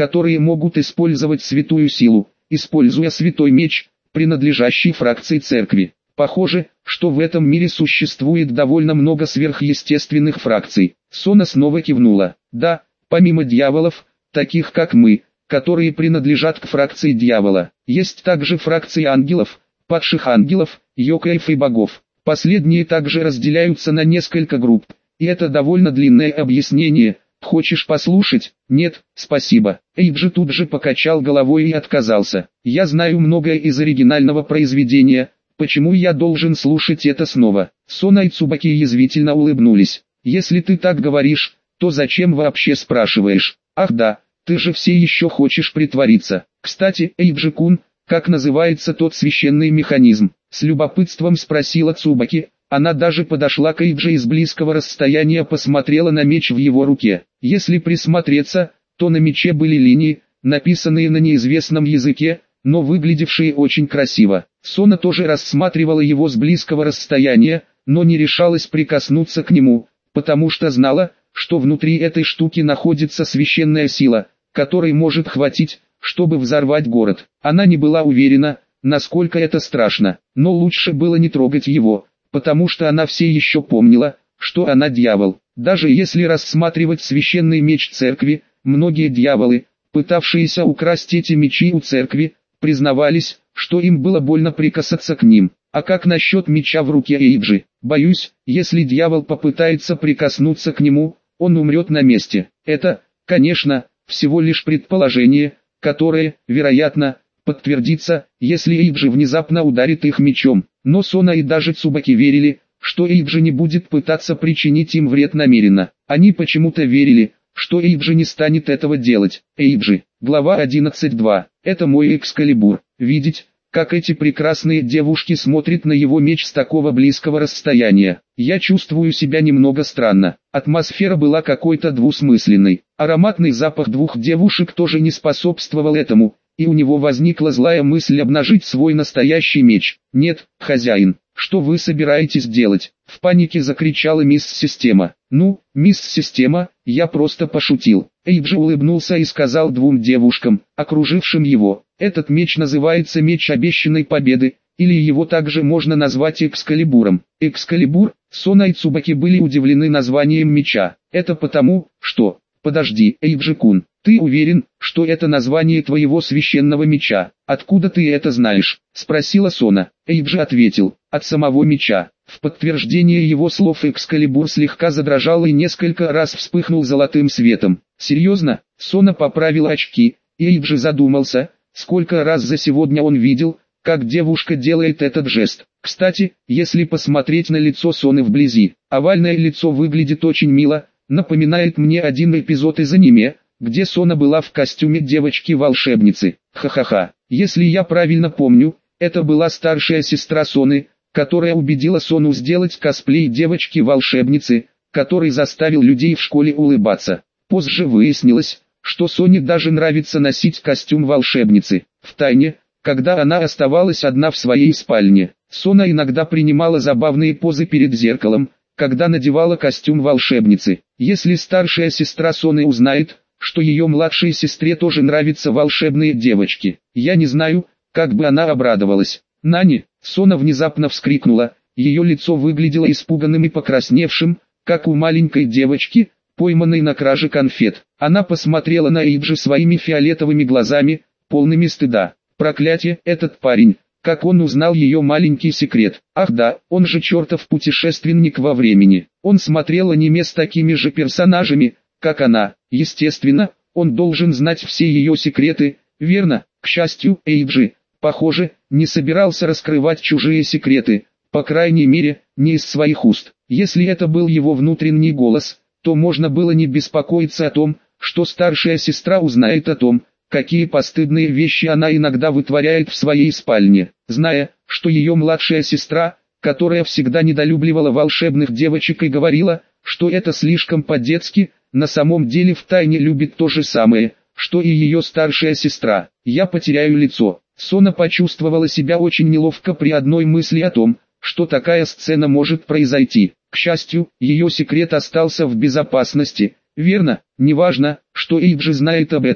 A: которые могут использовать святую силу, используя святой меч, принадлежащий фракции церкви. Похоже, что в этом мире существует довольно много сверхъестественных фракций. Сона снова кивнула. Да, помимо дьяволов, таких как мы, которые принадлежат к фракции дьявола, есть также фракции ангелов, падших ангелов, йокаев и богов. Последние также разделяются на несколько групп, и это довольно длинное объяснение. Хочешь послушать? Нет, спасибо. Эйджи тут же покачал головой и отказался. Я знаю многое из оригинального произведения, почему я должен слушать это снова? Сона и Цубаки язвительно улыбнулись. Если ты так говоришь, то зачем вообще спрашиваешь? Ах да, ты же все еще хочешь притвориться. Кстати, Эйджи-кун, как называется тот священный механизм? С любопытством спросила Цубаки. Она даже подошла к Эйджи и с близкого расстояния посмотрела на меч в его руке. Если присмотреться, то на мече были линии, написанные на неизвестном языке, но выглядевшие очень красиво. Сона тоже рассматривала его с близкого расстояния, но не решалась прикоснуться к нему, потому что знала, что внутри этой штуки находится священная сила, которой может хватить, чтобы взорвать город. Она не была уверена, насколько это страшно, но лучше было не трогать его, потому что она все еще помнила, что она дьявол. Даже если рассматривать священный меч церкви, многие дьяволы, пытавшиеся украсть эти мечи у церкви, признавались, что им было больно прикасаться к ним. А как насчет меча в руке Эйджи? Боюсь, если дьявол попытается прикоснуться к нему, он умрет на месте. Это, конечно, всего лишь предположение, которое, вероятно, подтвердится, если Эйджи внезапно ударит их мечом. Но Сона и даже Цубаки верили, что Эйджи не будет пытаться причинить им вред намеренно. Они почему-то верили, что Эйджи не станет этого делать. Эйджи, глава 11.2. Это мой Экскалибур. Видеть, как эти прекрасные девушки смотрят на его меч с такого близкого расстояния. Я чувствую себя немного странно. Атмосфера была какой-то двусмысленной. Ароматный запах двух девушек тоже не способствовал этому, и у него возникла злая мысль обнажить свой настоящий меч. «Нет, хозяин, что вы собираетесь делать?» — в панике закричала мисс Система. «Ну, мисс Система, я просто пошутил». Эйджи улыбнулся и сказал двум девушкам, окружившим его: «Этот меч называется меч обещанной победы, или его также можно назвать Экскалибуром». Экскалибур, Сона и Цубаки были удивлены названием меча. Это потому, что... Подожди, Эйджи-кун, ты уверен, что это название твоего священного меча? Откуда ты это знаешь? Спросила Сона. Эйджи ответил: от самого меча. В подтверждение его слов Экскалибур слегка задрожал и несколько раз вспыхнул золотым светом. Серьезно? Сона поправила очки, и Эйджи задумался, сколько раз за сегодня он видел, как девушка делает этот жест. Кстати, если посмотреть на лицо Соны вблизи, овальное лицо выглядит очень мило, напоминает мне один эпизод из аниме, где Сона была в костюме девочки-волшебницы. Ха-ха-ха. Если я правильно помню, это была старшая сестра Соны, которая убедила Сону сделать косплей девочки-волшебницы, который заставил людей в школе улыбаться. Позже выяснилось, что Соне даже нравится носить костюм волшебницы. Втайне, когда она оставалась одна в своей спальне, Сона иногда принимала забавные позы перед зеркалом, когда надевала костюм волшебницы. Если старшая сестра Соны узнает, что ее младшей сестре тоже нравятся волшебные девочки, я не знаю, как бы она обрадовалась. «Нани!» — Сона внезапно вскрикнула, ее лицо выглядело испуганным и покрасневшим, как у маленькой девочки, пойманной на краже конфет. Она посмотрела на Эйджи своими фиолетовыми глазами, полными стыда. Проклятие, этот парень! Как он узнал ее маленький секрет? Ах да, он же чертов путешественник во времени. Он смотрел аниме с такими же персонажами, как она. Естественно, он должен знать все ее секреты, верно? К счастью, Эйджи, похоже, не собирался раскрывать чужие секреты, по крайней мере, не из своих уст. Если это был его внутренний голос, то можно было не беспокоиться о том, что старшая сестра узнает о том, какие постыдные вещи она иногда вытворяет в своей спальне. Зная, что ее младшая сестра, которая всегда недолюбливала волшебных девочек и говорила, что это слишком по-детски, на самом деле втайне любит то же самое, что и ее старшая сестра. Я потеряю лицо. Сона почувствовала себя очень неловко при одной мысли о том, что такая сцена может произойти. К счастью, ее секрет остался в безопасности. Верно, неважно, что Эйджи знает об этом.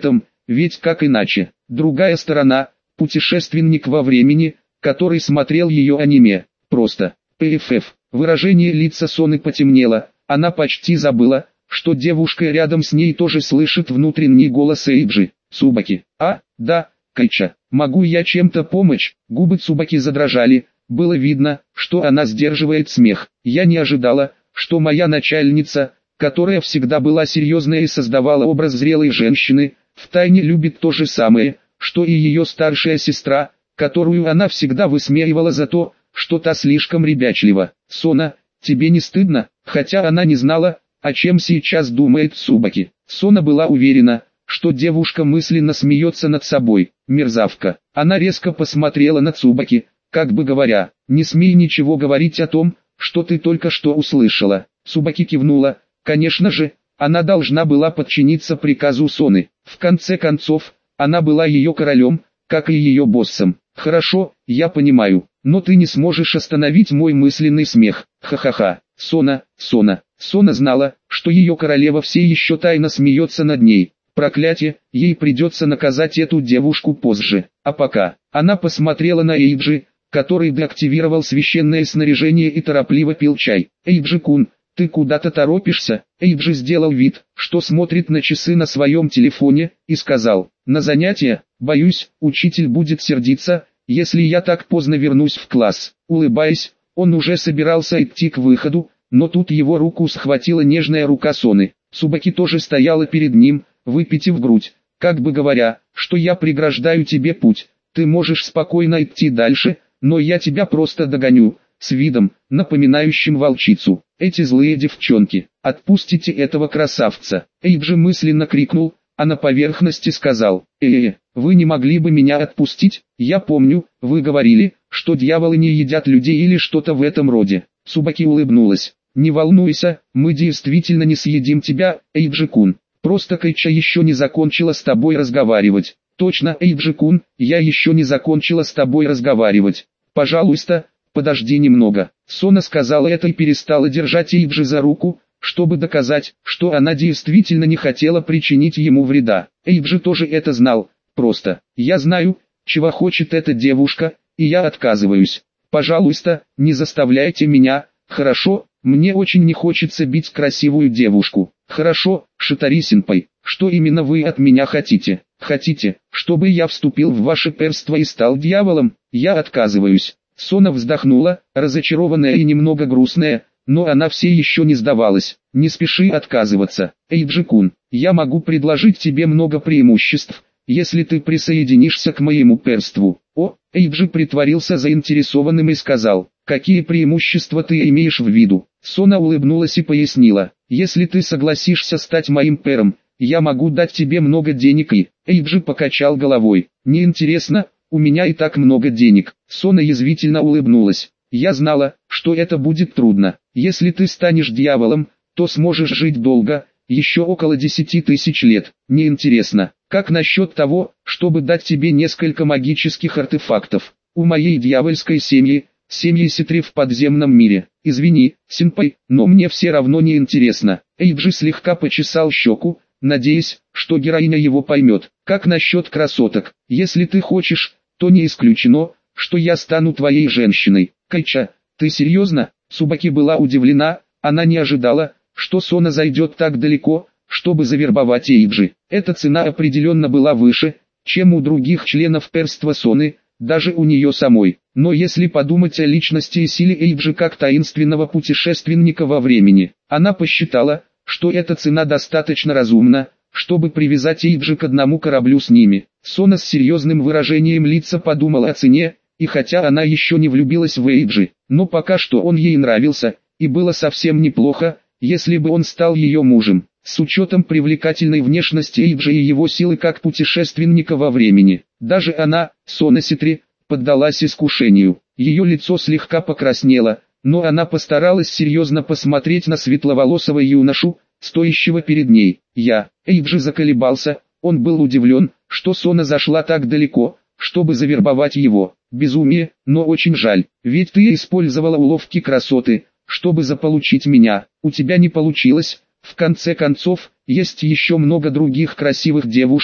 A: ведь как иначе? Другая сторона, путешественник во времени, который смотрел ее аниме. Просто. ПФФ. Выражение лица Соны потемнело, она почти забыла, что девушка рядом с ней тоже слышит внутренний голос Эйджи. Цубаки. А, да, Кайча, могу я чем-то помочь? Губы Цубаки задрожали, было видно, что она сдерживает смех. Я не ожидала, что моя начальница, которая всегда была серьезной и создавала образ зрелой женщины, втайне любит то же самое, что и ее старшая сестра, которую она всегда высмеивала за то, что та слишком ребячлива. Сона, тебе не стыдно? Хотя она не знала, о чем сейчас думает Цубаки. Сона была уверена, что девушка мысленно смеется над собой. Мерзавка. Она резко посмотрела на Цубаки, как бы говоря, не смей ничего говорить о том, что ты только что услышала. Цубаки кивнула. Конечно же, она должна была подчиниться приказу Соны. В конце концов, она была ее королем, как и ее боссом. Хорошо, я понимаю, но ты не сможешь остановить мой мысленный смех. Ха-ха-ха. Сона. Сона знала, что ее королева все еще тайно смеется над ней. Проклятие, ей придется наказать эту девушку позже. А пока, она посмотрела на Эйджи, который деактивировал священное снаряжение и торопливо пил чай. Эйджи-кун, ты куда-то торопишься? Эйджи сделал вид, что смотрит на часы на своем телефоне, и сказал, на занятия, боюсь, учитель будет сердиться, если я так поздно вернусь в класс. Улыбаясь, он уже собирался идти к выходу, но тут его руку схватила нежная рука Соны. Цубаки тоже стояла перед ним, выпитив грудь, как бы говоря, что я преграждаю тебе путь, ты можешь спокойно идти дальше, но я тебя просто догоню, с видом, напоминающим волчицу. Эти злые девчонки, отпустите этого красавца. Эйджи мысленно крикнул, а на поверхности сказал, вы не могли бы меня отпустить? Я помню, вы говорили, что дьяволы не едят людей или что-то в этом роде. Цубаки улыбнулась. Не волнуйся, мы действительно не съедим тебя, Эйджи-кун. Просто Кайча еще не закончила с тобой разговаривать. Точно, Эйджи-кун, я еще не закончила с тобой разговаривать. Пожалуйста, подожди немного. Сона сказала это и перестала держать Эйджи за руку, чтобы доказать, что она действительно не хотела причинить ему вреда. Эйджи тоже это знал. Просто, я знаю, чего хочет эта девушка, и я отказываюсь. Пожалуйста, не заставляйте меня, хорошо? Мне очень не хочется бить красивую девушку. Хорошо, Шитари-сенпай, что именно вы от меня хотите? Хотите, чтобы я вступил в ваше перство и стал дьяволом? Я отказываюсь. Сона вздохнула, разочарованная и немного грустная, но она все еще не сдавалась. Не спеши отказываться. Эйджи-кун, я могу предложить тебе много преимуществ, если ты присоединишься к моему перству. О, Эйджи притворился заинтересованным и сказал, какие преимущества ты имеешь в виду? Сона улыбнулась и пояснила, если ты согласишься стать моим пером, я могу дать тебе много денег и... Эйджи покачал головой, неинтересно, у меня и так много денег. Сона язвительно улыбнулась, я знала, что это будет трудно. Если ты станешь дьяволом, то сможешь жить долго, еще около 10 тысяч лет. Неинтересно, как насчет того, чтобы дать тебе несколько магических артефактов? У моей дьявольской семьи Сетри в подземном мире. Извини, сенпай, но мне все равно не интересно. Эйджи слегка почесал щеку, надеясь, что героиня его поймет. Как насчет красоток? Если ты хочешь, то не исключено, что я стану твоей женщиной. Кайча, ты серьезно? Цубаки была удивлена, она не ожидала, что Сона зайдет так далеко, чтобы завербовать Эйджи. Эта цена определенно была выше, чем у других членов перства Соны, даже у нее самой. Но если подумать о личности и силе Эйджи как таинственного путешественника во времени, она посчитала, что эта цена достаточно разумна, чтобы привязать Эйджи к одному кораблю с ними. Сона с серьезным выражением лица подумала о цене, и хотя она еще не влюбилась в Эйджи, но пока что он ей нравился, и было совсем неплохо, если бы он стал ее мужем. С учетом привлекательной внешности Эйджи и его силы как путешественника во времени, даже она, Сона Сетри, поддалась искушению. Ее лицо слегка покраснело, но она постаралась серьезно посмотреть на светловолосого юношу, стоящего перед ней. Эйджи заколебался, он был удивлен, что Сона зашла так далеко, чтобы завербовать его. Безумие, но очень жаль, ведь ты использовала уловки красоты, чтобы заполучить меня. У тебя не получилось. В конце концов, есть еще много других красивых девушек,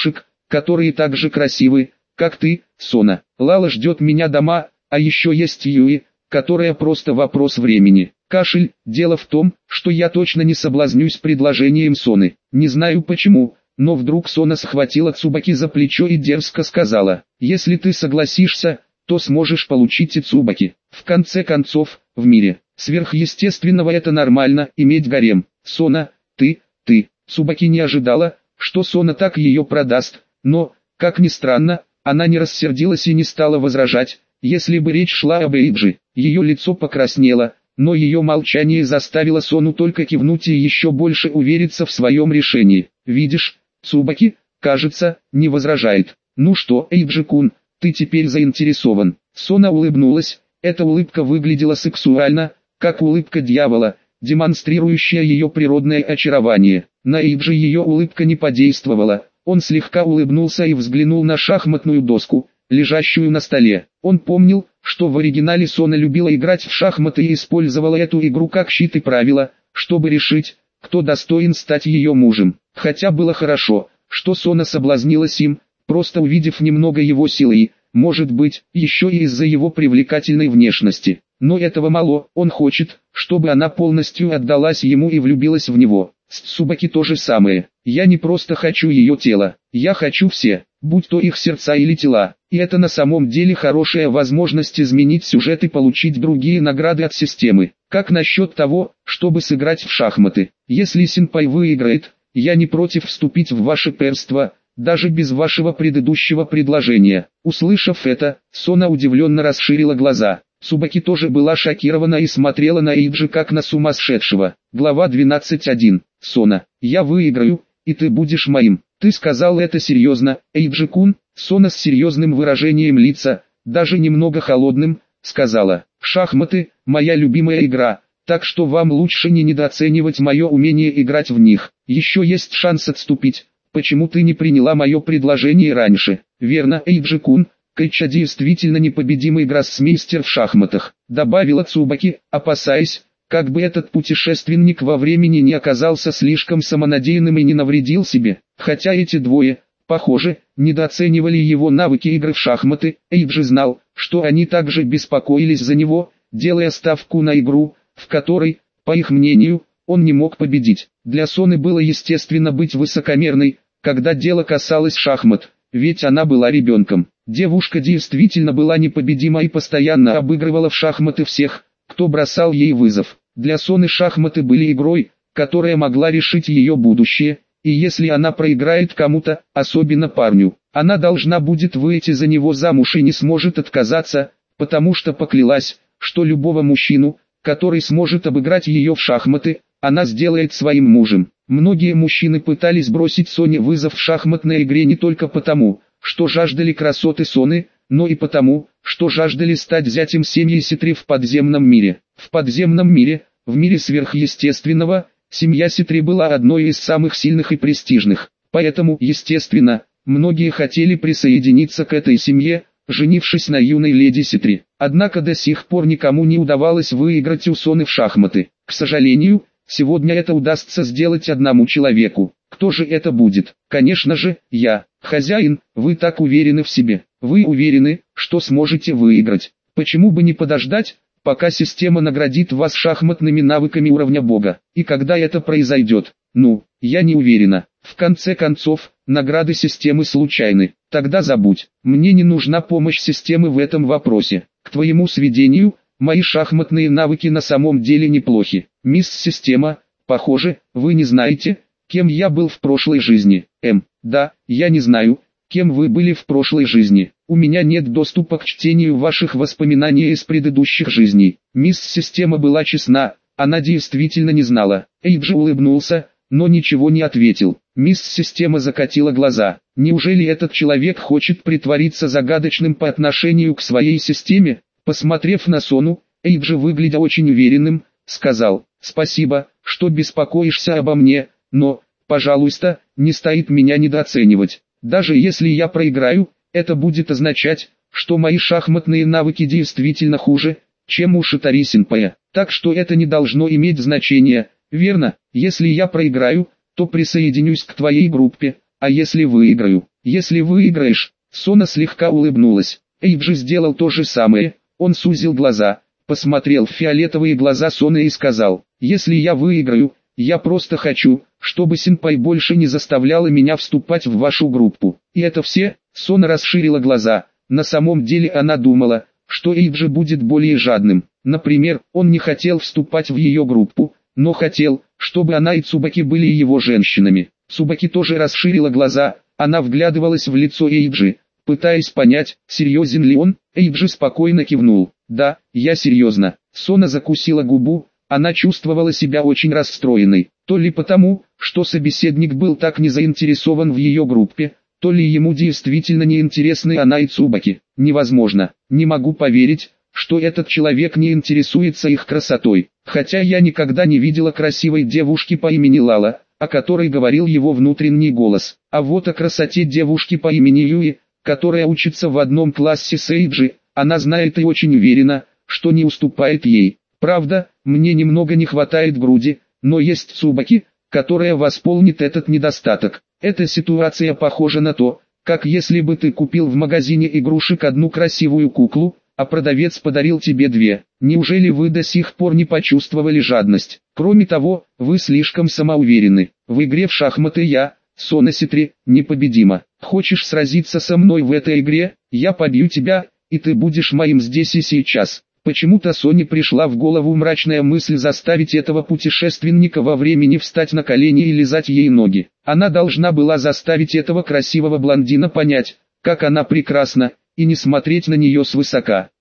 A: которые так же красивы, как ты, Сона. Лала ждет меня дома, а еще есть Юи, которая просто вопрос времени. Кашель. Дело в том, что я точно не соблазнюсь предложением Соны. Не знаю почему, но вдруг Сона схватила Цубаки за плечо и дерзко сказала: «Если ты согласишься, то сможешь получить и Цубаки. В конце концов, в мире сверхъестественного это нормально иметь гарем. Сона, ты. Цубаки не ожидала, что Сона так ее продаст, но, как ни странно, она не рассердилась и не стала возражать. Если бы речь шла об Эйджи, ее лицо покраснело, но ее молчание заставило Сону только кивнуть и еще больше увериться в своем решении. «Видишь, Цубаки, кажется, не возражает. Ну что, Эйджи-кун, ты теперь заинтересован?» Сона улыбнулась, эта улыбка выглядела сексуально, как улыбка дьявола, демонстрирующая ее природное очарование. На Эйджи ее улыбка не подействовала, он слегка улыбнулся и взглянул на шахматную доску, лежащую на столе. Он помнил, что в оригинале Сона любила играть в шахматы и использовала эту игру как щит и правило, чтобы решить, кто достоин стать ее мужем. Хотя было хорошо, что Сона соблазнилась им, просто увидев немного его силы и, может быть, еще и из-за его привлекательной внешности. Но этого мало, он хочет, чтобы она полностью отдалась ему и влюбилась в него. С Цубаки то же самое. Я не просто хочу ее тело, я хочу все, будь то их сердца или тела. И это на самом деле хорошая возможность изменить сюжет и получить другие награды от системы. Как насчет того, чтобы сыграть в шахматы? Если Синпай выиграет, я не против вступить в ваше перство, даже без вашего предыдущего предложения. Услышав это, Сона удивленно расширила глаза. Цубаки тоже была шокирована и смотрела на Эйджи как на сумасшедшего. Глава 12.1. Сона, я выиграю, и ты будешь моим. Ты сказал это серьезно, Эйджи-кун? Сона с серьезным выражением лица, даже немного холодным, сказала: «Шахматы – моя любимая игра, так что вам лучше не недооценивать мое умение играть в них. Еще есть шанс отступить. Почему ты не приняла мое предложение раньше?» «Верно, Эйджи-кун, Кэйча действительно непобедимый гроссмейстер в шахматах», добавила Цубаки, опасаясь, как бы этот путешественник во времени не оказался слишком самонадеянным и не навредил себе. Хотя эти двое, похоже, недооценивали его навыки игры в шахматы, Эйджи знал, что они также беспокоились за него, делая ставку на игру, в которой, по их мнению, он не мог победить. Для Соны было естественно быть высокомерной, когда дело касалось шахмат, ведь она была ребенком. Девушка действительно была непобедима и постоянно обыгрывала в шахматы всех, кто бросал ей вызов. Для Соны шахматы были игрой, которая могла решить ее будущее, и если она проиграет кому-то, особенно парню, она должна будет выйти за него замуж и не сможет отказаться, потому что поклялась, что любого мужчину, который сможет обыграть ее в шахматы, она сделает своим мужем. Многие мужчины пытались бросить Соне вызов в шахматной игре не только потому, что жаждали красоты Соны, но и потому, что жаждали стать зятем семьи Ситри в подземном мире. В подземном мире, в мире сверхъестественного, семья Ситри была одной из самых сильных и престижных. Поэтому, естественно, многие хотели присоединиться к этой семье, женившись на юной леди Ситри. Однако до сих пор никому не удавалось выиграть у Соны в шахматы. К сожалению, сегодня это удастся сделать одному человеку. Кто же это будет? Конечно же, я. Хозяин, вы так уверены в себе. Вы уверены, что сможете выиграть. Почему бы не подождать, пока система наградит вас шахматными навыками уровня бога? И когда это произойдет? Ну, я не уверена. В конце концов, награды системы случайны. Тогда забудь. Мне не нужна помощь системы в этом вопросе. К твоему сведению, мои шахматные навыки на самом деле неплохи. Мисс Система, похоже, вы не знаете, кем я был в прошлой жизни. Да, я не знаю, кем вы были в прошлой жизни. У меня нет доступа к чтению ваших воспоминаний из предыдущих жизней. Мисс Система была честна, она действительно не знала. Эйджи улыбнулся, но ничего не ответил. Мисс Система закатила глаза. Неужели этот человек хочет притвориться загадочным по отношению к своей системе? Посмотрев на Сону, Эйджи, выглядя очень уверенным, сказал: «Спасибо, что беспокоишься обо мне, но, пожалуйста, не стоит меня недооценивать. Даже если я проиграю, это будет означать, что мои шахматные навыки действительно хуже, чем у Шитари Синпая. Так что это не должно иметь значения, верно? Если я проиграю, то присоединюсь к твоей группе, а если выиграю, Если выиграешь, Сона слегка улыбнулась. Эйджи сделал то же самое, он сузил глаза, посмотрел в фиолетовые глаза Соны и сказал, если я выиграю, я просто хочу, чтобы сенпай больше не заставляла меня вступать в вашу группу. И это все? Сона расширила глаза, на самом деле она думала, что Эйджи будет более жадным. Например, он не хотел вступать в ее группу, но хотел, чтобы она и Цубаки были его женщинами. Цубаки тоже расширила глаза, она вглядывалась в лицо Эйджи, пытаясь понять, серьезен ли он. Эйджи спокойно кивнул. Да, я серьезно. Сона закусила губу, она чувствовала себя очень расстроенной. То ли потому, что собеседник был так не заинтересован в ее группе, то ли ему действительно не интересны она и Цубаки. Невозможно, не могу поверить, что этот человек не интересуется их красотой. Хотя я никогда не видела красивой девушки по имени Лала, о которой говорил его внутренний голос. А вот о красоте девушки по имени Юи, которая учится в одном классе с Эйджи, она знает и очень уверена, что не уступает ей. Правда, мне немного не хватает груди, но есть Цубаки, которая восполнит этот недостаток. Эта ситуация похожа на то, как если бы ты купил в магазине игрушек одну красивую куклу, а продавец подарил тебе две. Неужели вы до сих пор не почувствовали жадность? Кроме того, вы слишком самоуверены. В игре в шахматы я, Сона Ситри, непобедима. Хочешь сразиться со мной в этой игре? Я побью тебя, и ты будешь моим здесь и сейчас. Почему-то Соне пришла в голову мрачная мысль заставить этого путешественника во времени встать на колени и лизать ей ноги. Она должна была заставить этого красивого блондина понять, как она прекрасна, и не смотреть на нее свысока.